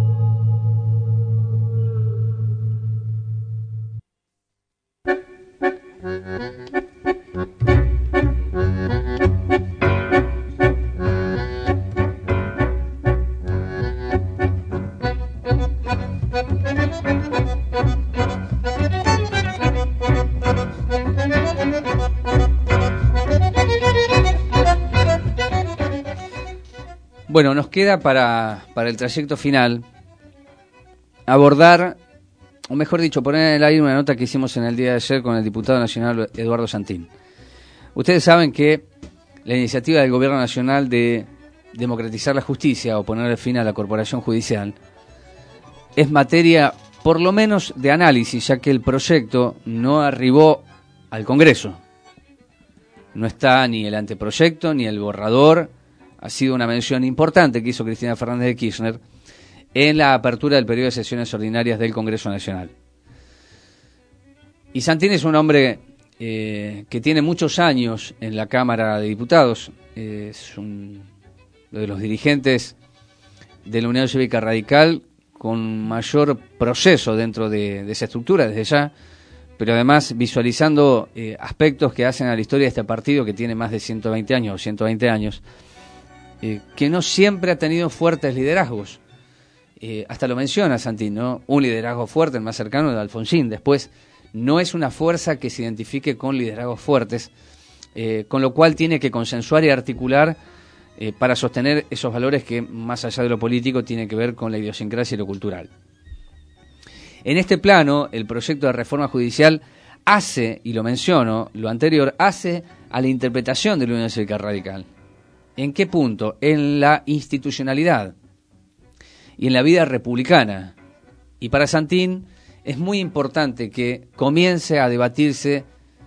Bueno, nos queda para, para el trayecto final abordar, o mejor dicho, poner en el aire una nota que hicimos en el día de ayer con el diputado nacional Eduardo Santín. Ustedes saben que la iniciativa del Gobierno Nacional de democratizar la justicia o ponerle fin a la corporación judicial es materia, por lo menos, de análisis, ya que el proyecto no arribó al Congreso. No está ni el anteproyecto ni el borrador. Ha sido una mención importante que hizo Cristina Fernández de Kirchner en la apertura del periodo de sesiones ordinarias del Congreso Nacional. Y Santín es un hombre eh, que tiene muchos años en la Cámara de Diputados, eh, es un, uno de los dirigentes de la Unión Cívica Radical con mayor proceso dentro de, de esa estructura desde ya, pero además visualizando eh, aspectos que hacen a la historia de este partido que tiene más de ciento veinte años o ciento veinte años, Eh, que no siempre ha tenido fuertes liderazgos. Eh, hasta lo menciona Santín, ¿no? Un liderazgo fuerte, el más cercano de Alfonsín. Después, no es una fuerza que se identifique con liderazgos fuertes, eh, con lo cual tiene que consensuar y articular eh, para sostener esos valores que, más allá de lo político, tienen que ver con la idiosincrasia y lo cultural. En este plano, el proyecto de reforma judicial hace, y lo menciono, lo anterior, hace a la interpretación de la Unión Cívica Radical. ¿En qué punto? En la institucionalidad y en la vida republicana. Y para Santín es muy importante que comience a debatirse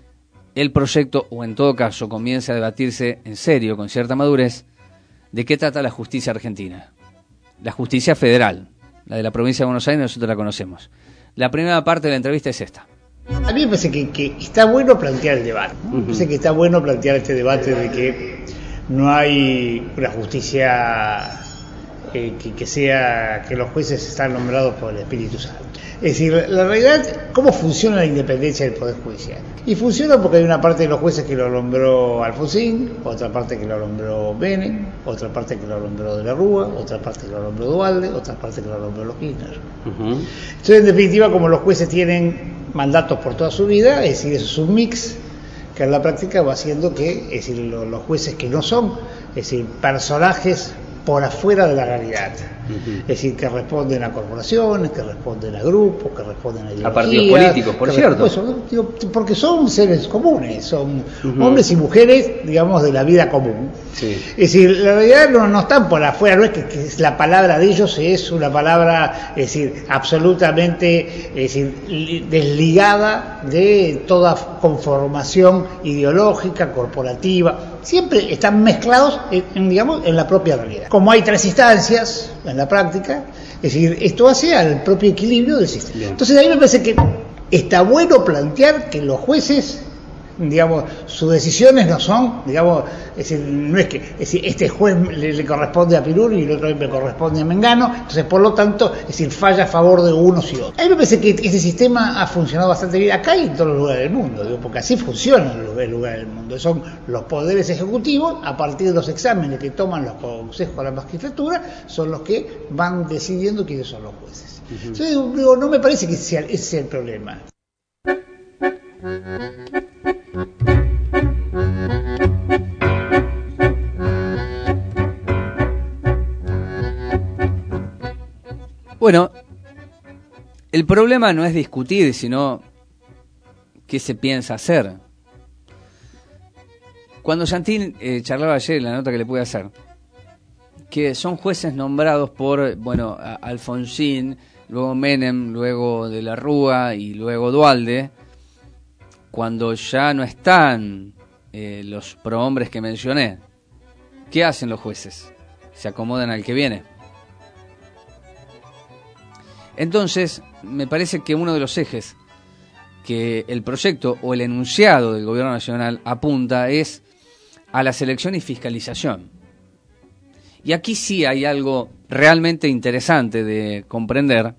el proyecto, o en todo caso comience a debatirse en serio, con cierta madurez, de qué trata la justicia argentina. La justicia federal, la de la provincia de Buenos Aires, nosotros la conocemos. La primera parte de la entrevista es esta. A mí me parece que, que está bueno plantear el debate. Me parece que está bueno plantear este debate de que no hay una justicia eh, que, que sea que los jueces están nombrados por el Espíritu Santo. Es decir, la realidad, ¿cómo funciona la independencia del Poder Judicial? Y funciona porque hay una parte de los jueces que lo nombró Alfonsín, otra parte que lo nombró Menem, otra parte que lo nombró De la Rúa, otra parte que lo nombró Duhalde, otra parte que lo nombró los Kirchner. Uh-huh. Entonces, en definitiva, como los jueces tienen mandatos por toda su vida, es decir, eso es un mix que en la práctica va haciendo que, es decir, lo, los jueces que no son, es decir, personajes por afuera de la realidad, uh-huh. Es decir, que responden a corporaciones, que responden a grupos, que responden a ideologías, a partidos políticos, por cierto, son, digo, porque son seres comunes, son uh-huh. hombres y mujeres, digamos, de la vida común. Sí. Es decir, la realidad no, no están por afuera, no es que, que la palabra de ellos es una palabra, es decir, absolutamente, es decir, desligada de toda conformación ideológica, corporativa. Siempre están mezclados, en, digamos, en la propia realidad. Como hay tres instancias en la práctica, es decir, esto hace al propio equilibrio del sistema. Bien. Entonces, a mí me parece que está bueno plantear que los jueces, digamos, sus decisiones no son, digamos, es decir, no es que, es decir, este juez le, le corresponde a Piruri y el otro le corresponde a Mengano, entonces por lo tanto, es decir, falla a favor de unos y otros. A mí me parece que este sistema ha funcionado bastante bien acá y en todos los lugares del mundo, digo, porque así funciona en los lugares del mundo. Son los poderes ejecutivos, a partir de los exámenes que toman los consejos de la magistratura, son los que van decidiendo quiénes son los jueces. Uh-huh. Entonces, digo, no me parece que sea, ese sea el problema. Bueno, el problema no es discutir, sino qué se piensa hacer. Cuando Santín eh, charlaba ayer en la nota que le pude hacer, que son jueces nombrados por, bueno, Alfonsín, luego Menem, luego de la Rúa y luego Duhalde, cuando ya no están eh, los prohombres que mencioné, ¿qué hacen los jueces? Se acomodan al que viene. Entonces, me parece que uno de los ejes que el proyecto o el enunciado del Gobierno Nacional apunta es a la selección y fiscalización. Y aquí sí hay algo realmente interesante de comprender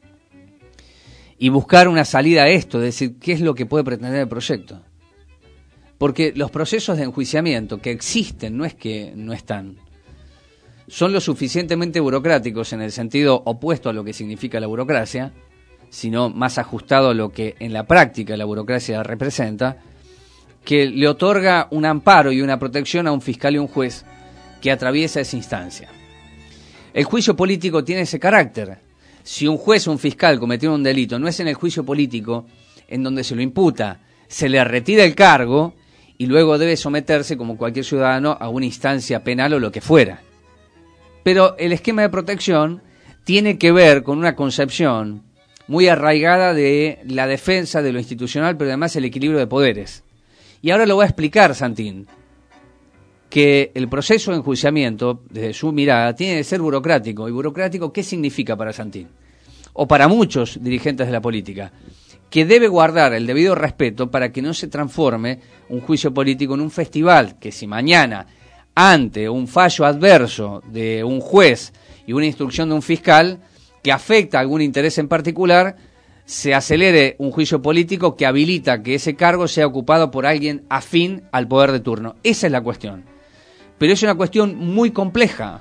y buscar una salida a esto, es decir, qué es lo que puede pretender el proyecto. Porque los procesos de enjuiciamiento que existen, no es que no están, son lo suficientemente burocráticos en el sentido opuesto a lo que significa la burocracia, sino más ajustado a lo que en la práctica la burocracia representa, que le otorga un amparo y una protección a un fiscal y un juez que atraviesa esa instancia. El juicio político tiene ese carácter. Si un juez o un fiscal cometió un delito, no es en el juicio político en donde se lo imputa, se le retira el cargo y luego debe someterse, como cualquier ciudadano, a una instancia penal o lo que fuera. Pero el esquema de protección tiene que ver con una concepción muy arraigada de la defensa de lo institucional, pero además el equilibrio de poderes. Y ahora lo va a explicar Santín, que el proceso de enjuiciamiento, desde su mirada, tiene que ser burocrático. ¿Y burocrático qué significa para Santín? O para muchos dirigentes de la política, que debe guardar el debido respeto para que no se transforme un juicio político en un festival, que si mañana, ante un fallo adverso de un juez y una instrucción de un fiscal que afecta a algún interés en particular, se acelere un juicio político que habilita que ese cargo sea ocupado por alguien afín al poder de turno. Esa es la cuestión. Pero es una cuestión muy compleja.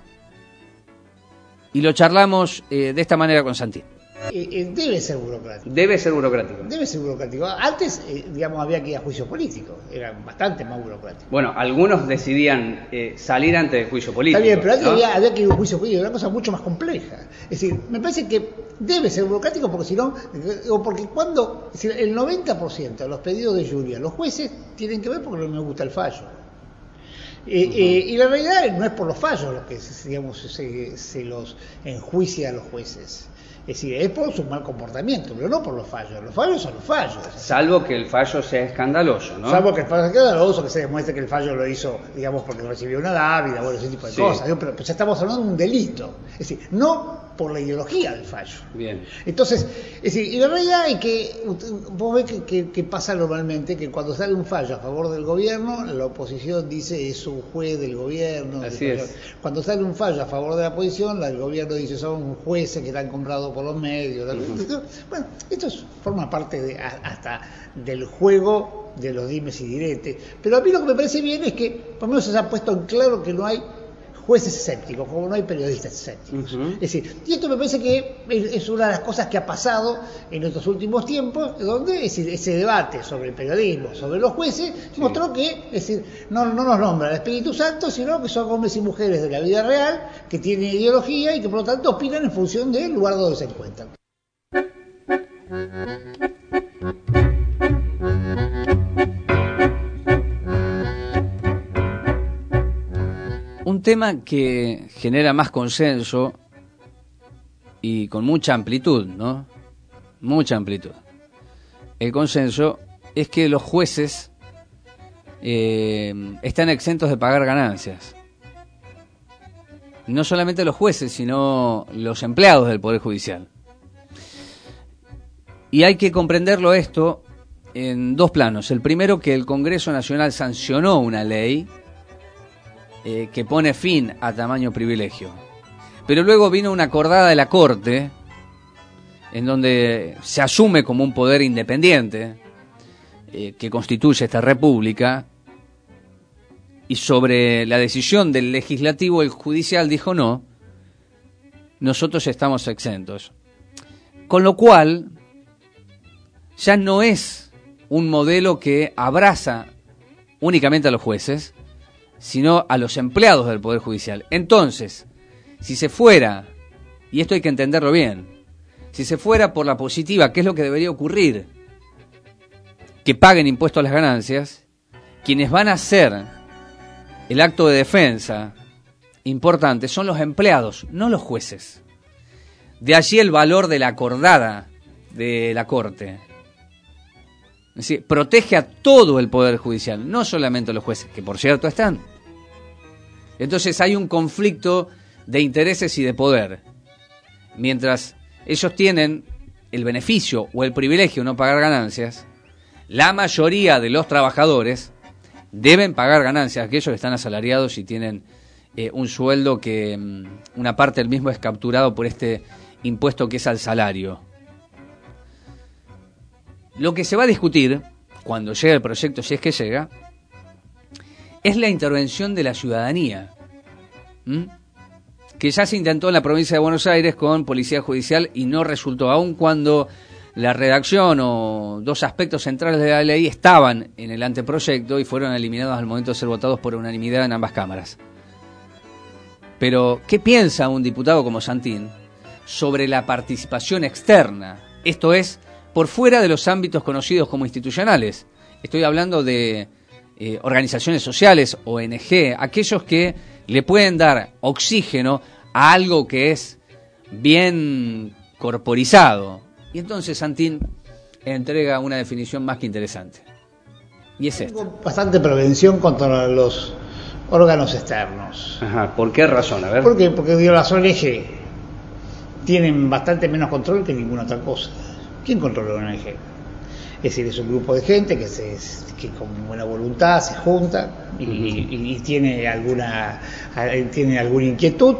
Y lo charlamos eh, de esta manera con Santín. Eh, eh, debe ser burocrático. Debe ser burocrático. Debe ser burocrático. Antes, eh, digamos, había que ir a juicio político. Era bastante más burocrático. Bueno, algunos decidían eh, salir antes del juicio político. Está bien, pero antes ¿no? había, había que ir a un juicio político. Era una cosa mucho más compleja. Es decir, me parece que debe ser burocrático porque si no, o porque cuando, es decir, el noventa por ciento de los pedidos de Julia, los jueces tienen que ver porque no les gusta el fallo. Eh, uh-huh. eh, y la realidad no es por los fallos los que, digamos, se, se los enjuicia a los jueces. Es decir, es por su mal comportamiento, pero no por los fallos. Los fallos son los fallos. Salvo que el fallo sea escandaloso, ¿no? Salvo que el fallo sea escandaloso, que se demuestre que el fallo lo hizo, digamos, porque recibió una dávida, bueno, ese tipo de sí. cosas. Pero, pero ya estamos hablando de un delito. Es decir, no por la ideología del fallo. Bien. Entonces, es decir, y la realidad es que vos ves que, que, que pasa normalmente que cuando sale un fallo a favor del gobierno, la oposición dice es un juez del gobierno. Así del es. Cuando sale un fallo a favor de la oposición, el gobierno dice son jueces que están comprados por los medios. Uh-huh. Bueno, esto es, forma parte de, hasta del juego de los dimes y diretes. Pero a mí lo que me parece bien es que por lo menos se ha puesto en claro que no hay jueces escépticos, como no hay periodistas escépticos. Uh-huh. Es decir, y esto me parece que es una de las cosas que ha pasado en estos últimos tiempos, donde es decir, ese debate sobre el periodismo, sobre los jueces, sí. mostró que es decir, no, no nos nombra el Espíritu Santo, sino que son hombres y mujeres de la vida real, que tienen ideología y que por lo tanto opinan en función del lugar donde se encuentran. Un tema que genera más consenso y con mucha amplitud, ¿no? Mucha amplitud. El consenso es que los jueces eh, están exentos de pagar ganancias. No solamente los jueces, sino los empleados del Poder Judicial. Y hay que comprenderlo esto en dos planos. El primero, que el Congreso Nacional sancionó una ley Eh, que pone fin a tamaño privilegio. Pero luego vino una acordada de la Corte, en donde se asume como un poder independiente eh, que constituye esta república, y sobre la decisión del legislativo el judicial dijo no, nosotros estamos exentos. Con lo cual, ya no es un modelo que abraza únicamente a los jueces, sino a los empleados del Poder Judicial. Entonces, si se fuera, y esto hay que entenderlo bien, Si se fuera por la positiva, ¿qué es lo que debería ocurrir? Que paguen impuestos a las ganancias, quienes van a hacer el acto de defensa importante son los empleados, no los jueces. De allí el valor de la acordada de la Corte. Es decir, protege a todo el Poder Judicial, no solamente a los jueces, que por cierto están. Entonces hay un conflicto de intereses y de poder. Mientras ellos tienen el beneficio o el privilegio de no pagar ganancias, la mayoría de los trabajadores deben pagar ganancias, aquellos que están asalariados y tienen eh, un sueldo que um, una parte del mismo es capturado por este impuesto que es al salario. Lo que se va a discutir cuando llegue el proyecto, si es que llega, es la intervención de la ciudadanía, ¿Mm? que ya se intentó en la provincia de Buenos Aires con policía judicial y no resultó, aun cuando la redacción o dos aspectos centrales de la ley estaban en el anteproyecto y fueron eliminados al momento de ser votados por unanimidad en ambas cámaras. Pero, ¿qué piensa un diputado como Santín sobre la participación externa? Esto es, por fuera de los ámbitos conocidos como institucionales. Estoy hablando de eh, organizaciones sociales, O N G, aquellos que le pueden dar oxígeno a algo que es bien corporizado. Y entonces Santín entrega una definición más que interesante. Y es esta. Bastante prevención contra los órganos externos. Ajá, ¿por qué razón? A ver. ¿Por qué? Porque digo, las O N G tienen bastante menos control que ninguna otra cosa. ¿Quién controla la O N G? Es decir, es un grupo de gente que, se, que con buena voluntad se junta y, uh-huh. y, y tiene alguna tiene alguna inquietud,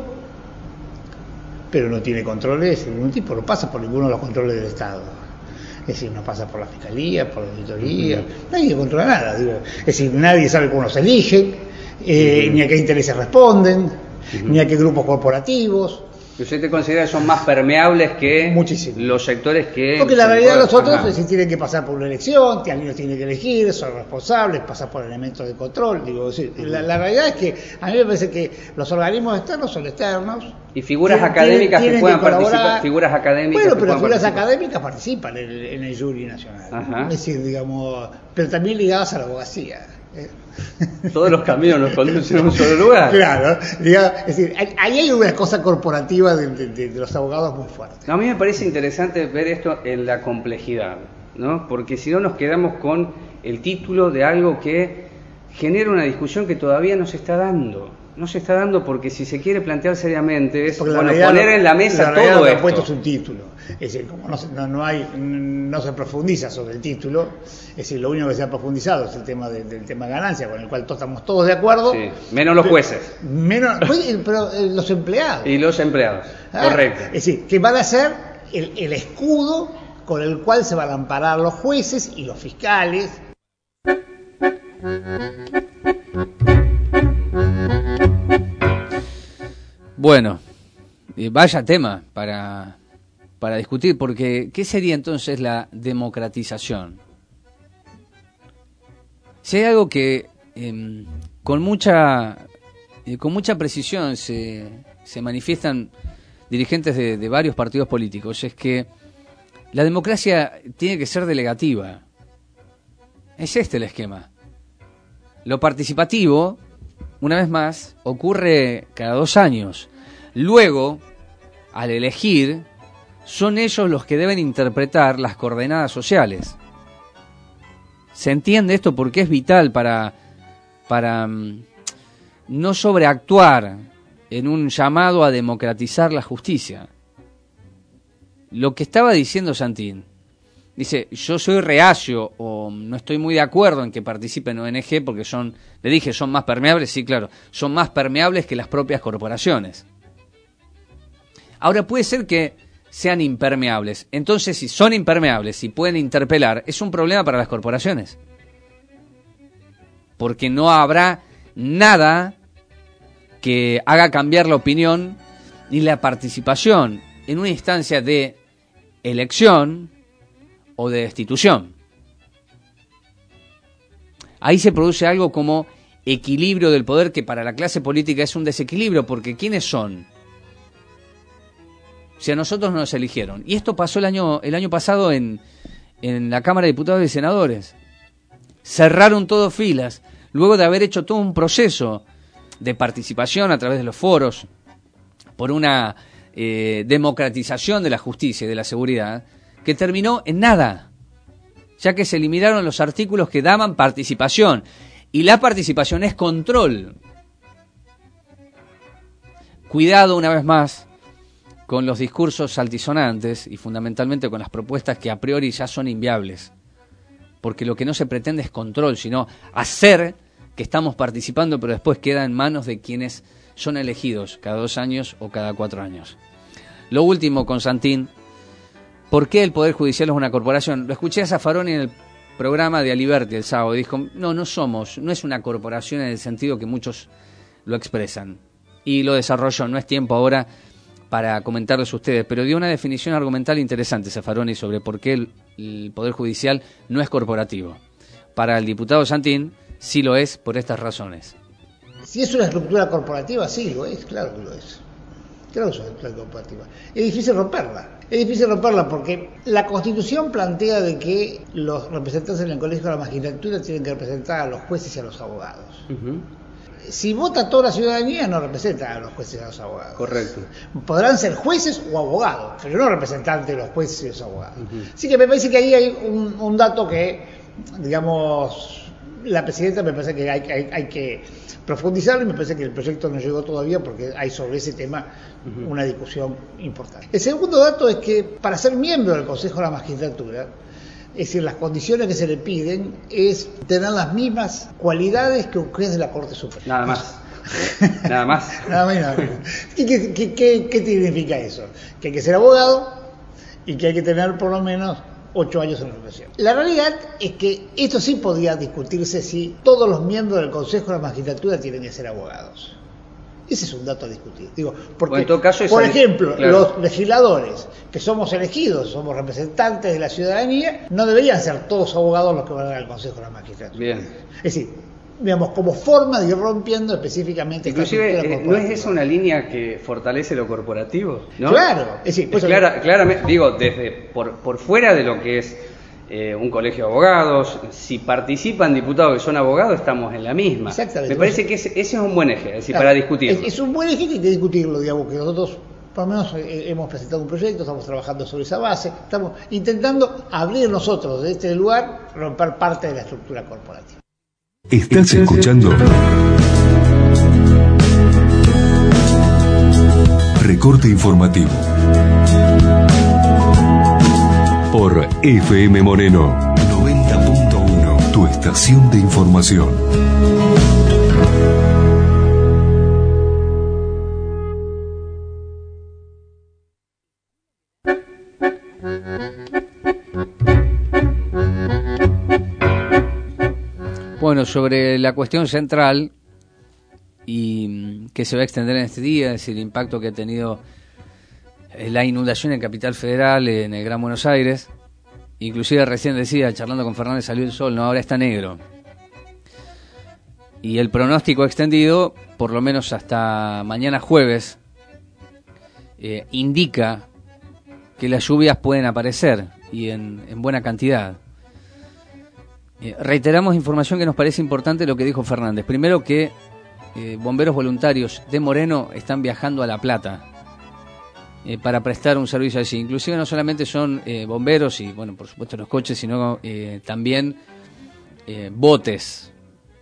pero no tiene controles de ningún tipo, no pasa por ninguno de los controles del Estado. Es decir, no pasa por la Fiscalía, por la Auditoría, uh-huh. nadie controla nada. Digo. Es decir, nadie sabe cómo los eligen, eh, uh-huh. ni a qué intereses responden, uh-huh. ni a qué grupos corporativos. ¿Usted te considera que son más permeables que Muchísimo. los sectores que... Porque la realidad de los otros es que tienen que pasar por una elección, alguien los tiene que elegir, son responsables, pasar por elementos de control. Digo, es decir, la, la realidad es que a mí me parece que los organismos externos son externos. Y figuras tienen, académicas tienen, que puedan que participar, figuras académicas Bueno, que pero figuras participar. académicas participan en el, en el jury nacional. Ajá. Es decir, digamos, pero también ligadas a la abogacía. Todos los caminos nos conducen a un solo lugar. Claro, digamos, es decir, ahí hay una cosa corporativa de, de, de los abogados muy fuerte. No, a mí me parece interesante ver esto en la complejidad, ¿no? Porque si no nos quedamos con el título de algo que genera una discusión que todavía no se está dando. No se está dando porque si se quiere plantear seriamente es bueno, poner en la mesa la todo esto. esto. Puesto es un título, es decir, como no, no, no hay, no se profundiza sobre el título, es decir, lo único que se ha profundizado es el tema de, del tema de ganancia, con el cual todos estamos todos de acuerdo. Sí. Menos los jueces. Menos, pero eh, los empleados. Y los empleados, ah, correcto. Es decir, que van a ser el, el escudo con el cual se van a amparar los jueces y los fiscales. Bueno, vaya tema para, para discutir, porque ¿qué sería entonces la democratización? Si hay algo que eh, con mucha eh, con mucha precisión se, se manifiestan dirigentes de, de varios partidos políticos, es que la democracia tiene que ser delegativa. Es este el esquema. Lo participativo, una vez más, ocurre cada dos años. Luego, al elegir, son ellos los que deben interpretar las coordenadas sociales. ¿Se entiende esto? Porque es vital para, para um, no sobreactuar en un llamado a democratizar la justicia. Lo que estaba diciendo Santín, dice, yo soy reacio o no estoy muy de acuerdo en que participen O N G porque son, le dije, son más permeables, sí, claro, son más permeables que las propias corporaciones. Ahora puede ser que sean impermeables. Entonces, si son impermeables y pueden interpelar, es un problema para las corporaciones. Porque no habrá nada que haga cambiar la opinión ni la participación en una instancia de elección o de destitución. Ahí se produce algo como equilibrio del poder, que para la clase política es un desequilibrio, porque ¿quiénes son? Si a nosotros nos eligieron. Y esto pasó el año, el año pasado en, en la Cámara de Diputados y Senadores. Cerraron todas filas, luego de haber hecho todo un proceso de participación a través de los foros, por una eh, democratización de la justicia y de la seguridad, que terminó en nada, ya que se eliminaron los artículos que daban participación. Y la participación es control. Cuidado una vez más con los discursos altisonantes y fundamentalmente con las propuestas que a priori ya son inviables. Porque lo que no se pretende es control, sino hacer que estamos participando, pero después queda en manos de quienes son elegidos cada dos años o cada cuatro años. Lo último, Constantín, ¿por qué el Poder Judicial es una corporación? Lo escuché a Zaffaroni en el programa de Aliberti el sábado, dijo, no, no somos, no es una corporación en el sentido que muchos lo expresan. Y lo desarrolló, no es tiempo ahora para comentarles a ustedes, pero dio una definición argumental interesante Zaffaroni sobre por qué el, el Poder Judicial no es corporativo. Para el diputado Santín, sí lo es por estas razones. Si es una estructura corporativa, sí lo es, claro que lo es. Claro que es una estructura corporativa. Es difícil romperla. Es difícil romperla porque la Constitución plantea de que los representantes en el Colegio de la Magistratura tienen que representar a los jueces y a los abogados. Uh-huh. Si vota toda la ciudadanía, no representa a los jueces y a los abogados. Correcto. Podrán ser jueces o abogados, pero no representantes de los jueces y los abogados. Uh-huh. Así que me parece que ahí hay un, un dato que, digamos, la presidenta me parece que hay, hay, hay que profundizarlo y me parece que el proyecto no llegó todavía porque hay sobre ese tema uh-huh. una discusión importante. El segundo dato es que para ser miembro del Consejo de la Magistratura, es decir, las condiciones que se le piden es tener las mismas cualidades que un juez de la Corte Suprema. Nada más. Nada más. Nada más, nada más. ¿Qué, qué, qué, qué, ¿Qué significa eso? Que hay que ser abogado y que hay que tener por lo menos ocho años en la profesión. La realidad es que esto sí podría discutirse si todos los miembros del Consejo de la Magistratura tienen que ser abogados. Ese es un dato a discutir. Digo, porque, bueno, en todo caso, por ejemplo, claro. los legisladores que somos elegidos, somos representantes de la ciudadanía, no deberían ser todos abogados los que van al Consejo de la Magistratura. Bien. Es decir, digamos, como forma de ir rompiendo específicamente... Inclusive, eh, ¿no es esa una línea que fortalece lo corporativo? ¿No? Claro. Es decir, pues es clara, claramente, digo, desde por, por fuera de lo que es eh, un colegio de abogados, si participan diputados que son abogados, estamos en la misma. Exactamente. Me parece que ese, ese es un buen eje, es decir, claro, para discutirlo. Es, es un buen eje que hay que discutirlo, digamos, que nosotros... Por lo menos eh, hemos presentado un proyecto, estamos trabajando sobre esa base, estamos intentando abrir nosotros de este lugar, romper parte de la estructura corporativa. Estás escuchando Recorte Informativo por F M Moreno noventa punto uno, tu estación de información. Bueno, sobre la cuestión central y que se va a extender en este día, es decir, el impacto que ha tenido la inundación en Capital Federal, en el Gran Buenos Aires, inclusive recién decía, charlando con Fernández, salió el sol, no, ahora está negro. Y el pronóstico extendido, por lo menos hasta mañana jueves, eh, indica que las lluvias pueden aparecer y en, en buena cantidad. Eh, reiteramos información que nos parece importante lo que dijo Fernández. Primero que eh, bomberos voluntarios de Moreno están viajando a La Plata eh, para prestar un servicio allí. Inclusive no solamente son eh, bomberos y, bueno, por supuesto los coches, sino eh, también eh, botes.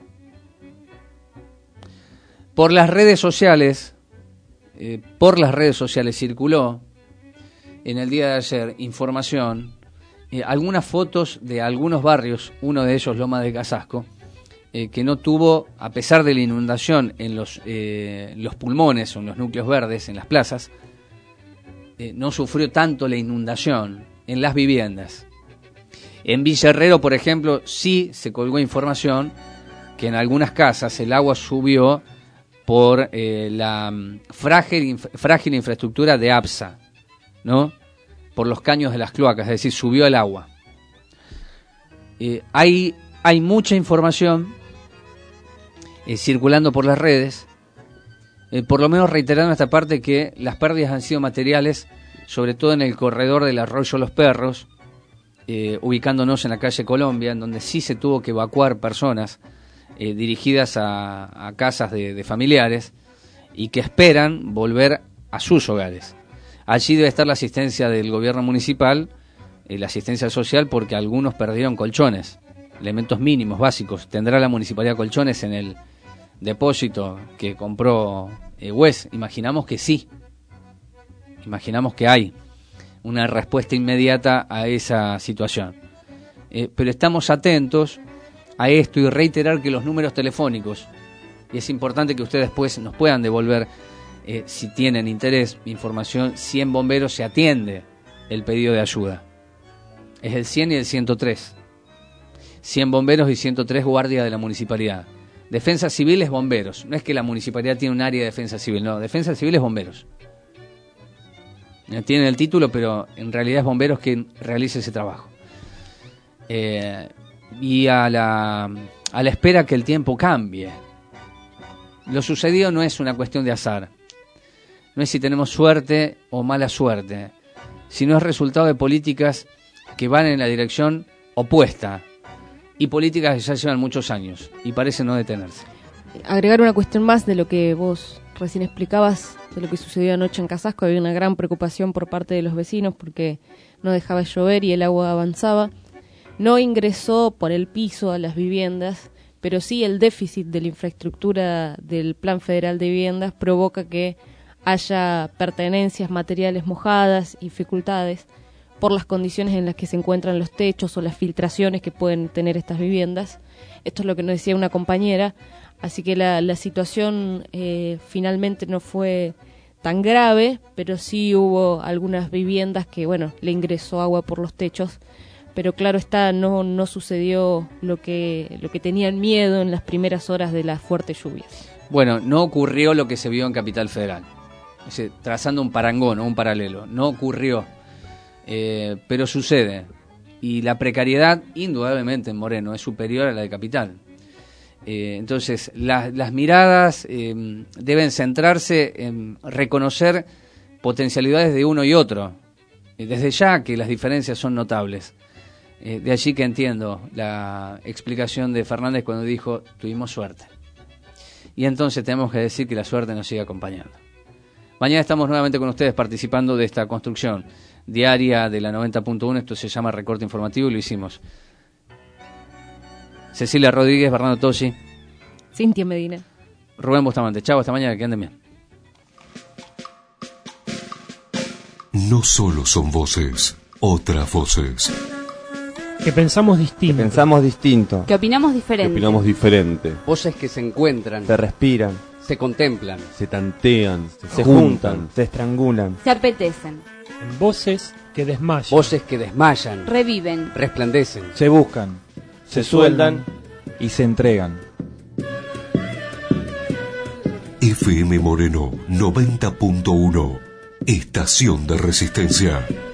Por las redes sociales, eh, por las redes sociales circuló en el día de ayer información, Eh, algunas fotos de algunos barrios, uno de ellos Loma de Casasco, eh, que no tuvo, a pesar de la inundación en los, eh, los pulmones o en los núcleos verdes, en las plazas, eh, no sufrió tanto la inundación en las viviendas. En Villa Herrero, por ejemplo, sí se colgó información que en algunas casas el agua subió por eh, la frágil, inf- frágil infraestructura de APSA, ¿no? Por los caños de las cloacas, es decir, subió el agua. Eh, hay, hay mucha información eh, circulando por las redes, eh, por lo menos reiterando esta parte que las pérdidas han sido materiales sobre todo en el corredor del Arroyo Los Perros, eh, ubicándonos en la calle Colombia, en donde sí se tuvo que evacuar personas eh, dirigidas a, a casas de, de familiares y que esperan volver a sus hogares. Allí debe estar la asistencia del gobierno municipal, eh, la asistencia social, porque algunos perdieron colchones, elementos mínimos, básicos. ¿Tendrá la municipalidad colchones en el depósito que compró eh, W E S? Imaginamos que sí. Imaginamos que hay una respuesta inmediata a esa situación. Eh, pero estamos atentos a esto y reiterar que los números telefónicos, y es importante que ustedes después nos puedan devolver, eh, si tienen interés, información, cien bomberos se atiende el pedido de ayuda. Es el cien y el ciento tres. cien bomberos y ciento tres guardias de la municipalidad. Defensa civil es bomberos. No es que la municipalidad tiene un área de defensa civil, no, defensa civil es bomberos. Tienen el título, pero en realidad es bomberos quien realiza ese trabajo. Eh, y a la, a la espera que el tiempo cambie. Lo sucedido no es una cuestión de azar. No es si tenemos suerte o mala suerte, sino es resultado de políticas que van en la dirección opuesta y políticas que ya llevan muchos años y parecen no detenerse. Agregar una cuestión más de lo que vos recién explicabas, de lo que sucedió anoche en Casasco. Había una gran preocupación por parte de los vecinos porque no dejaba llover y el agua avanzaba. No ingresó por el piso a las viviendas, pero sí el déficit de la infraestructura del Plan Federal de Viviendas provoca que haya pertenencias materiales mojadas y dificultades por las condiciones en las que se encuentran los techos o las filtraciones que pueden tener estas viviendas. Esto es lo que nos decía una compañera. Así que la, la situación eh, finalmente no fue tan grave, pero sí hubo algunas viviendas que, bueno, le ingresó agua por los techos. Pero claro está, no, no sucedió lo que, lo que tenían miedo en las primeras horas de las fuertes lluvias. Bueno, no ocurrió lo que se vio en Capital Federal. O sea, trazando un parangón o un paralelo. No ocurrió, eh, pero sucede. Y la precariedad, indudablemente, en Moreno, es superior a la de Capital. Eh, entonces, la, las miradas eh, deben centrarse en reconocer potencialidades de uno y otro. Eh, desde ya que las diferencias son notables. Eh, de allí que entiendo la explicación de Fernández cuando dijo, tuvimos suerte. Y entonces tenemos que decir que la suerte nos sigue acompañando. Mañana estamos nuevamente con ustedes participando de esta construcción diaria de la noventa punto uno. Esto se llama Recorte Informativo y lo hicimos Cecilia Rodríguez, Bernardo Tosi, Cintia Medina, Rubén Bustamante. Chau, hasta mañana, que anden bien. No solo son voces, otras voces. Que pensamos distinto. Que pensamos distinto. Que opinamos diferente. Que opinamos diferente. Voces que se encuentran. Se respiran. Se contemplan. Se tantean. Se, se juntan, juntan. Se estrangulan. Se apetecen. Voces que desmayan. Voces que desmayan. Reviven. Resplandecen. Se buscan. Se sueldan y se entregan. F M Moreno noventa punto uno. Estación de Resistencia.